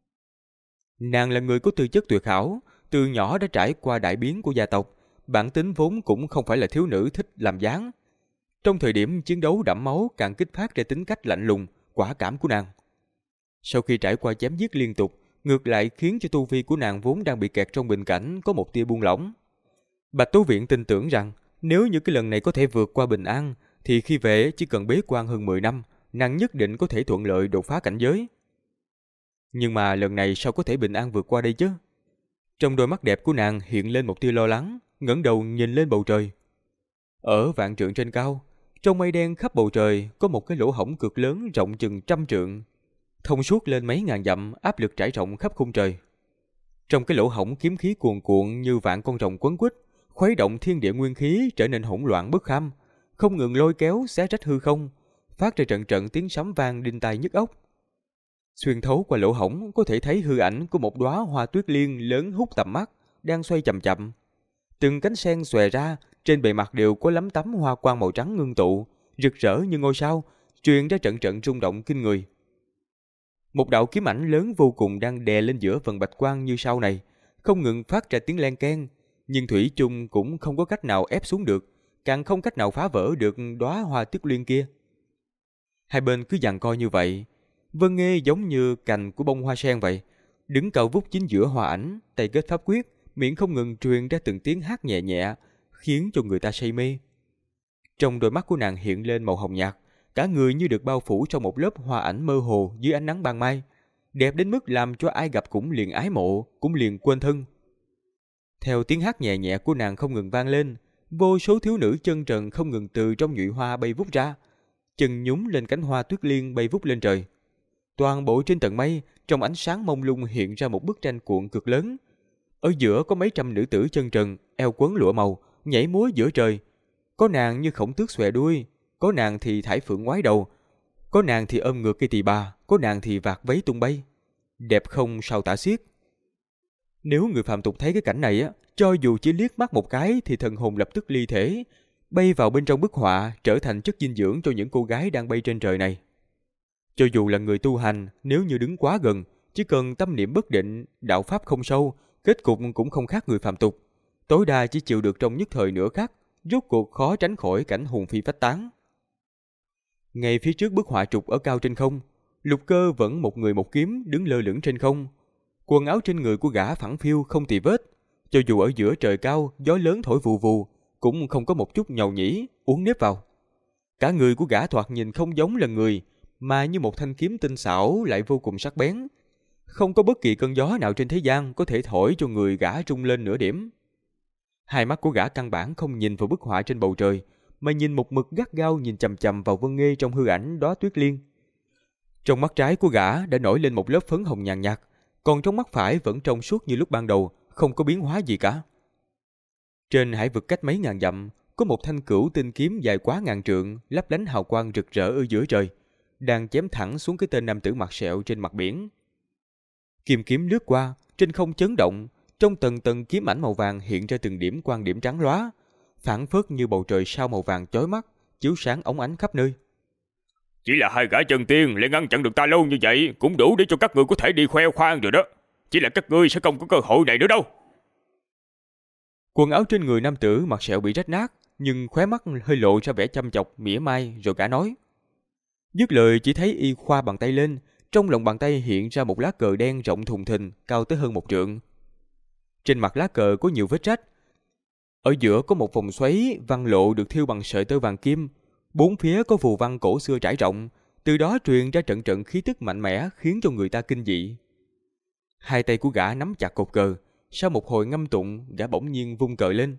[SPEAKER 1] Nàng là người có tư chất tuyệt hảo, từ nhỏ đã trải qua đại biến của gia tộc, bản tính vốn cũng không phải là thiếu nữ thích làm gián. Trong thời điểm chiến đấu đẫm máu càng kích phát ra tính cách lạnh lùng, quả cảm của nàng. Sau khi trải qua chém giết liên tục, ngược lại khiến cho tu vi của nàng vốn đang bị kẹt trong bình cảnh có một tia buông lỏng. Bạch Tố Viện tin tưởng rằng nếu như cái lần này có thể vượt qua bình an, thì khi về chỉ cần bế quan hơn 10 năm, nàng nhất định có thể thuận lợi đột phá cảnh giới. Nhưng mà lần này sao có thể bình an vượt qua đây chứ? Trong đôi mắt đẹp của nàng hiện lên một tia lo lắng, ngẩng đầu nhìn lên bầu trời. Ở vạn trượng trên cao, trong mây đen khắp bầu trời có một cái lỗ hổng cực lớn rộng chừng 100 trượng, thông suốt lên mấy ngàn dặm, áp lực trải rộng khắp khung trời. Trong cái lỗ hổng kiếm khí cuồn cuộn như vạn con rồng quấn quýt, khuấy động thiên địa nguyên khí trở nên hỗn loạn bất kham, không ngừng lôi kéo xé rách hư không, phát ra trận trận tiếng sấm vang đinh tai nhức óc. Xuyên thấu qua lỗ hổng có thể thấy hư ảnh của một đóa hoa tuyết liên lớn hút tầm mắt, đang xoay chậm chậm. Từng cánh sen xòe ra, trên bề mặt đều có lấm tấm hoa quang màu trắng ngưng tụ, rực rỡ như ngôi sao, truyền ra trận trận rung động kinh người. Một đạo kiếm ảnh lớn vô cùng đang đè lên giữa vầng bạch quang như sau này, không ngừng phát ra tiếng len keng, nhưng thủy chung cũng không có cách nào ép xuống được, càng không cách nào phá vỡ được đóa hoa tuyết liên kia. Hai bên cứ giằng co như vậy, Vân Nghê giống như cành của bông hoa sen vậy, đứng cao vút chính giữa hoa ảnh, tay kết pháp quyết, miệng không ngừng truyền ra từng tiếng hát nhẹ nhẹ, khiến cho người ta say mê. Trong đôi mắt của nàng hiện lên màu hồng nhạt, cả người như được bao phủ trong một lớp hoa ảnh mơ hồ dưới ánh nắng ban mai, đẹp đến mức làm cho ai gặp cũng liền ái mộ, cũng liền quên thân. Theo tiếng hát nhẹ nhẹ của nàng không ngừng vang lên, vô số thiếu nữ chân trần không ngừng từ trong nhụy hoa bay vút ra, chân nhúng lên cánh hoa tuyết liên bay vút lên trời. Toàn bộ trên tầng mây, trong ánh sáng mông lung hiện ra một bức tranh cuộn cực lớn. Ở giữa có mấy trăm nữ tử chân trần, eo quấn lụa màu, nhảy múa giữa trời. Có nàng như khổng tước xòe đuôi, có nàng thì thải phượng ngoái đầu, có nàng thì ôm ngược cây tỳ bà, có nàng thì vạt váy tung bay. Đẹp không sao tả xiết. Nếu người phàm tục thấy cái cảnh này cho dù chỉ liếc mắt một cái thì thần hồn lập tức ly thể, bay vào bên trong bức họa, trở thành chất dinh dưỡng cho những cô gái đang bay trên trời này. Cho dù là người tu hành, nếu như đứng quá gần, chỉ cần tâm niệm bất định, đạo pháp không sâu, kết cục cũng không khác người phàm tục. Tối đa chỉ chịu được trong nhất thời nửa khắc, rốt cuộc khó tránh khỏi cảnh hồn phi phách tán. Ngay phía trước bức họa trục ở cao trên không, Lục Cơ vẫn một người một kiếm đứng lơ lửng trên không. Quần áo trên người của gã phẳng phiu không tì vết, cho dù ở giữa trời cao, gió lớn thổi vù vù, cũng không có một chút nhầu nhĩ, uốn nếp vào. Cả người của gã thoạt nhìn không giống là người, mà như một thanh kiếm tinh xảo lại vô cùng sắc bén. Không có bất kỳ cơn gió nào trên thế gian có thể thổi cho người gã rung lên nửa điểm. Hai mắt của gã căn bản không nhìn vào bức họa trên bầu trời, mà nhìn một mực gắt gao nhìn chằm chằm vào Vân Nghê trong hư ảnh đó tuyết liên. Trong mắt trái của gã đã nổi lên một lớp phấn hồng nhàn nhạt, còn trong mắt phải vẫn trong suốt như lúc ban đầu, không có biến hóa gì cả. Trên hải vực cách mấy ngàn dặm, có một thanh cửu tinh kiếm dài quá ngàn trượng, lấp lánh hào quang rực rỡ ở giữa trời, đang chém thẳng xuống cái tên nam tử mặt sẹo trên mặt biển. Kim kiếm lướt qua, trên không chấn động, trong tầng tầng kiếm ảnh màu vàng hiện ra từng điểm quang điểm trắng lóa, phảng phất như bầu trời sao màu vàng chói mắt, chiếu sáng óng ánh khắp nơi.
[SPEAKER 2] Chỉ là hai gã chân tiên lại ngăn chặn được ta lâu như vậy, cũng đủ để cho các ngươi có thể đi khoe khoang rồi đó. Chỉ là các ngươi sẽ không có cơ hội này nữa đâu.
[SPEAKER 1] Quần áo trên người nam tử mặt sẹo bị rách nát, nhưng khóe mắt hơi lộ ra vẻ chăm chọc, mỉa mai, rồi gã nói. Dứt lời chỉ thấy y khoa bàn tay lên, trong lòng bàn tay hiện ra một lá cờ đen rộng thùng thình, cao tới hơn 1 trượng. Trên mặt lá cờ có nhiều vết rách. Ở giữa có một vòng xoáy văn lộ được thêu bằng sợi tơ vàng kim. Bốn phía có phù văn cổ xưa trải rộng, từ đó truyền ra trận trận khí tức mạnh mẽ khiến cho người ta kinh dị. Hai tay của gã nắm chặt cột cờ, sau một hồi ngâm tụng, gã bỗng nhiên vung cờ lên.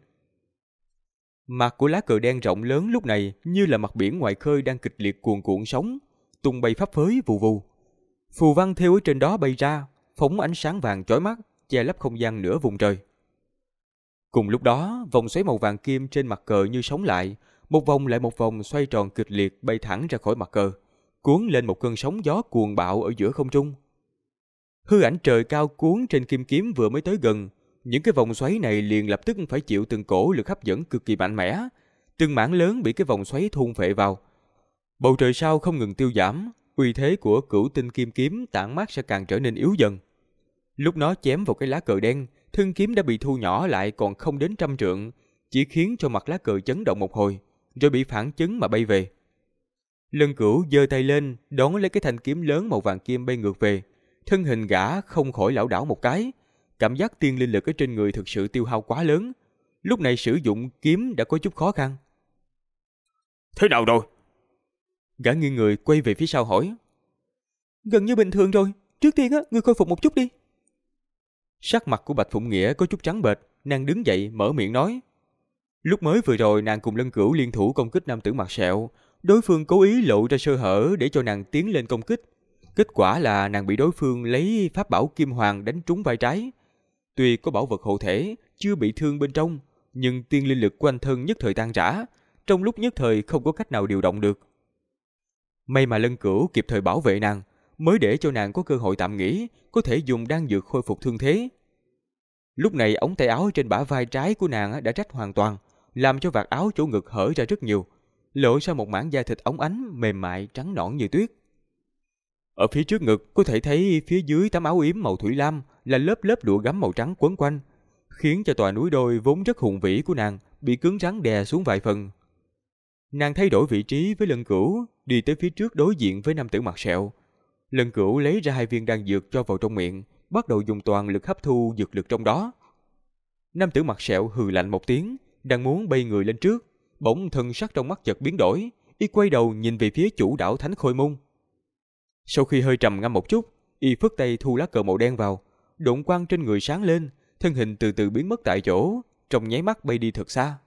[SPEAKER 1] Mặt của lá cờ đen rộng lớn lúc này như là mặt biển ngoài khơi đang kịch liệt cuồn cuộn sóng, tung bay phấp phới vù vù. Phù văn thêu ở trên đó bay ra, phóng ánh sáng vàng chói mắt, che lấp không gian nửa vùng trời. Cùng lúc đó, vòng xoáy màu vàng kim trên mặt cờ như sống lại, một vòng lại một vòng xoay tròn kịch liệt bay thẳng ra khỏi mặt cờ, cuốn lên một cơn sóng gió cuồng bạo ở giữa không trung. Hư ảnh trời cao cuốn trên kim kiếm vừa mới tới gần, những cái vòng xoáy này liền lập tức phải chịu từng cổ lực hấp dẫn cực kỳ mạnh mẽ, từng mảng lớn bị cái vòng xoáy thôn phệ vào. Bầu trời sao không ngừng tiêu giảm, uy thế của cửu tinh kim kiếm tản mát sẽ càng trở nên yếu dần. Lúc nó chém vào cái lá cờ đen, thân kiếm đã bị thu nhỏ lại còn không đến 100 trượng, chỉ khiến cho mặt lá cờ chấn động một hồi, rồi bị phản chấn mà bay về. Lân Cửu giơ tay lên, đón lấy cái thanh kiếm lớn màu vàng kim bay ngược về. Thân hình gã không khỏi lảo đảo một cái, cảm giác tiên linh lực ở trên người thực sự tiêu hao quá lớn. Lúc này sử dụng kiếm đã có chút khó khăn.
[SPEAKER 2] Thế nào rồi?
[SPEAKER 1] Gã nghiêng người quay về phía sau hỏi. Gần như bình thường rồi, trước tiên ngươi khôi phục một chút đi. Sắc mặt của Bạch Phụng Nghĩa có chút trắng bệch, nàng đứng dậy mở miệng nói. Lúc mới vừa rồi nàng cùng Lân Cửu liên thủ công kích nam tử mặt sẹo, đối phương cố ý lộ ra sơ hở để cho nàng tiến lên công kích. Kết quả là nàng bị đối phương lấy pháp bảo kim hoàng đánh trúng vai trái. Tuy có bảo vật hộ thể, chưa bị thương bên trong, nhưng tiên linh lực của anh thân nhất thời tan rã, trong lúc nhất thời không có cách nào điều động được. May mà Lân Cửu kịp thời bảo vệ nàng, mới để cho nàng có cơ hội tạm nghỉ, có thể dùng đan dược khôi phục thương thế. Lúc này ống tay áo trên bả vai trái của nàng đã rách hoàn toàn, làm cho vạt áo chỗ ngực hở ra rất nhiều, lộ ra một mảng da thịt óng ánh mềm mại trắng nõn như tuyết. Ở phía trước ngực có thể thấy phía dưới tấm áo yếm màu thủy lam là lớp lớp lụa gấm màu trắng quấn quanh, khiến cho tòa núi đôi vốn rất hùng vĩ của nàng bị cứng rắn đè xuống vài phần. Nàng thay đổi vị trí với Lân Cửu, đi tới phía trước đối diện với nam tử mặt sẹo. Lân Cửu lấy ra 2 viên đan dược cho vào trong miệng, bắt đầu dùng toàn lực hấp thu dược lực trong đó. Nam tử mặt sẹo hừ lạnh một tiếng, đang muốn bay người lên trước, bỗng thân sắc trong mắt chợt biến đổi, y quay đầu nhìn về phía chủ đảo Thánh Khôi Môn. Sau khi hơi trầm ngâm một chút, y phất tay thu lá cờ màu đen vào, độn quang trên người sáng lên, thân hình từ từ biến mất tại chỗ, trong nháy mắt bay đi thật xa.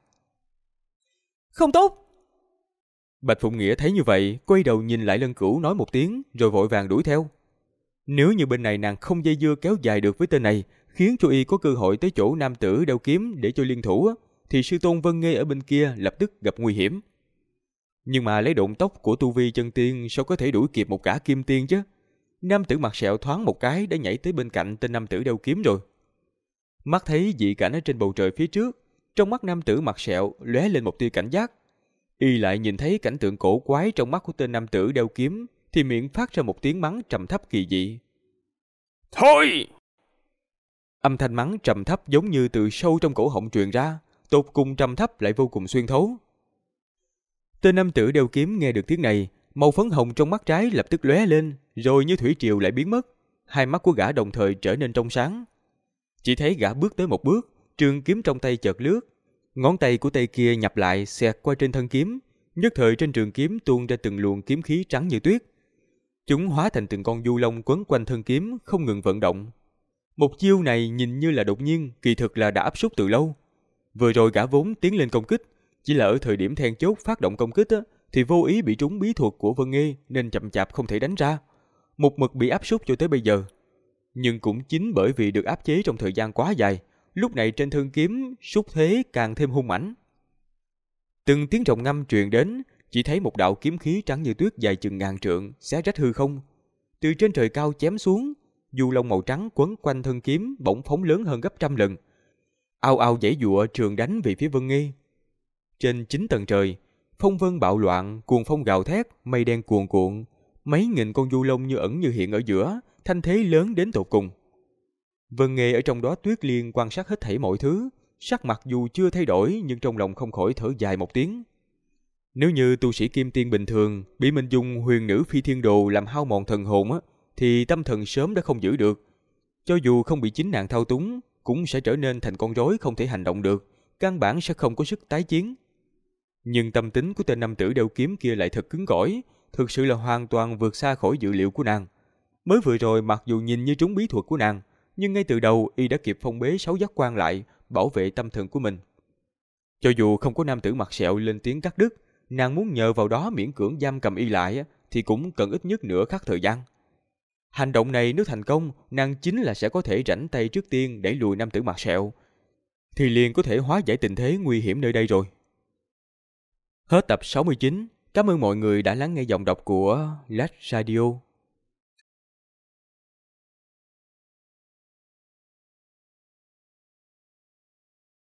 [SPEAKER 1] Không tốt! Bạch Phụng Nghĩa thấy như vậy, quay đầu nhìn lại Lân Cửu nói một tiếng, rồi vội vàng đuổi theo. Nếu như bên này nàng không dây dưa kéo dài được với tên này, khiến cho y có cơ hội tới chỗ nam tử đeo kiếm để cho liên thủ, thì sư tôn Vân Nghê ở bên kia lập tức gặp nguy hiểm. Nhưng mà lấy độn tốc của tu vi chân tiên sao có thể đuổi kịp một gã kim tiên chứ? Nam tử mặt sẹo thoáng một cái đã nhảy tới bên cạnh tên nam tử đeo kiếm rồi. Mắt thấy dị cảnh ở trên bầu trời phía trước, trong mắt nam tử mặt sẹo lóe lên một tia cảnh giác. Y lại nhìn thấy cảnh tượng cổ quái trong mắt của tên nam tử đeo kiếm, thì miệng phát ra một tiếng mắng trầm thấp kỳ dị.
[SPEAKER 2] Thôi!
[SPEAKER 1] Âm thanh mắng trầm thấp giống như từ sâu trong cổ họng truyền ra, tột cùng trầm thấp lại vô cùng xuyên thấu. Tên nam tử đeo kiếm nghe được tiếng này, màu phấn hồng trong mắt trái lập tức lóe lên, rồi như thủy triều lại biến mất. Hai mắt của gã đồng thời trở nên trong sáng. Chỉ thấy gã bước tới một bước, trường kiếm trong tay chợt lướt, ngón tay của tay kia nhập lại xẹt qua trên thân kiếm, nhất thời trên trường kiếm tuôn ra từng luồng kiếm khí trắng như tuyết. Chúng hóa thành từng con du long quấn quanh thân kiếm, không ngừng vận động. Một chiêu này nhìn như là đột nhiên, kỳ thực là đã áp súc từ lâu. Vừa rồi gã vốn tiến lên công kích, chỉ là ở thời điểm then chốt phát động công kích thì vô ý bị trúng bí thuật của Vân Nghê nên chậm chạp không thể đánh ra, một mực bị áp súc cho tới bây giờ. Nhưng cũng chính bởi vì được áp chế trong thời gian quá dài, lúc này trên thân kiếm súc thế càng thêm hung mãnh. Từng tiếng rồng ngâm truyền đến, chỉ thấy một đạo kiếm khí trắng như tuyết dài chừng ngàn trượng xé rách hư không, từ trên trời cao chém xuống. Du long màu trắng quấn quanh thân kiếm bỗng phóng lớn hơn gấp 100 lần, ao ao giãy giụa trường đánh về phía Vân Nghê. Trên 9 tầng trời, phong vân bạo loạn, cuồng phong gào thét, mây đen cuồn cuộn, mấy nghìn con du long như ẩn như hiện ở giữa, thanh thế lớn đến tột cùng. Vân Nghê ở trong đó tuyết liên quan sát hết thảy mọi thứ, sắc mặt dù chưa thay đổi nhưng trong lòng không khỏi thở dài một tiếng. Nếu như tu sĩ kim tiên bình thường bị mình dùng huyền nữ phi thiên đồ làm hao mòn thần hồn thì tâm thần sớm đã không giữ được. Cho dù không bị chính nàng thao túng, cũng sẽ trở nên thành con rối không thể hành động được, căn bản sẽ không có sức tái chiến. Nhưng tâm tính của tên nam tử đeo kiếm kia lại thật cứng cỏi, thực sự là hoàn toàn vượt xa khỏi dự liệu của nàng. Mới vừa rồi mặc dù nhìn như trúng bí thuật của nàng, nhưng ngay từ đầu y đã kịp phong bế 6 giác quan lại, bảo vệ tâm thần của mình. Cho dù không có nam tử mặt sẹo lên tiếng cắt đứt, nàng muốn nhờ vào đó miễn cưỡng giam cầm y lại thì cũng cần ít nhất nửa khắc thời gian. Hành động này nếu thành công, nàng chính là sẽ có thể rảnh tay trước tiên đẩy lùi nam tử mặt sẹo, thì liền có thể hóa giải tình thế nguy hiểm nơi đây rồi. Hết tập 69. Cảm ơn mọi người đã lắng nghe giọng đọc của Lách Radio.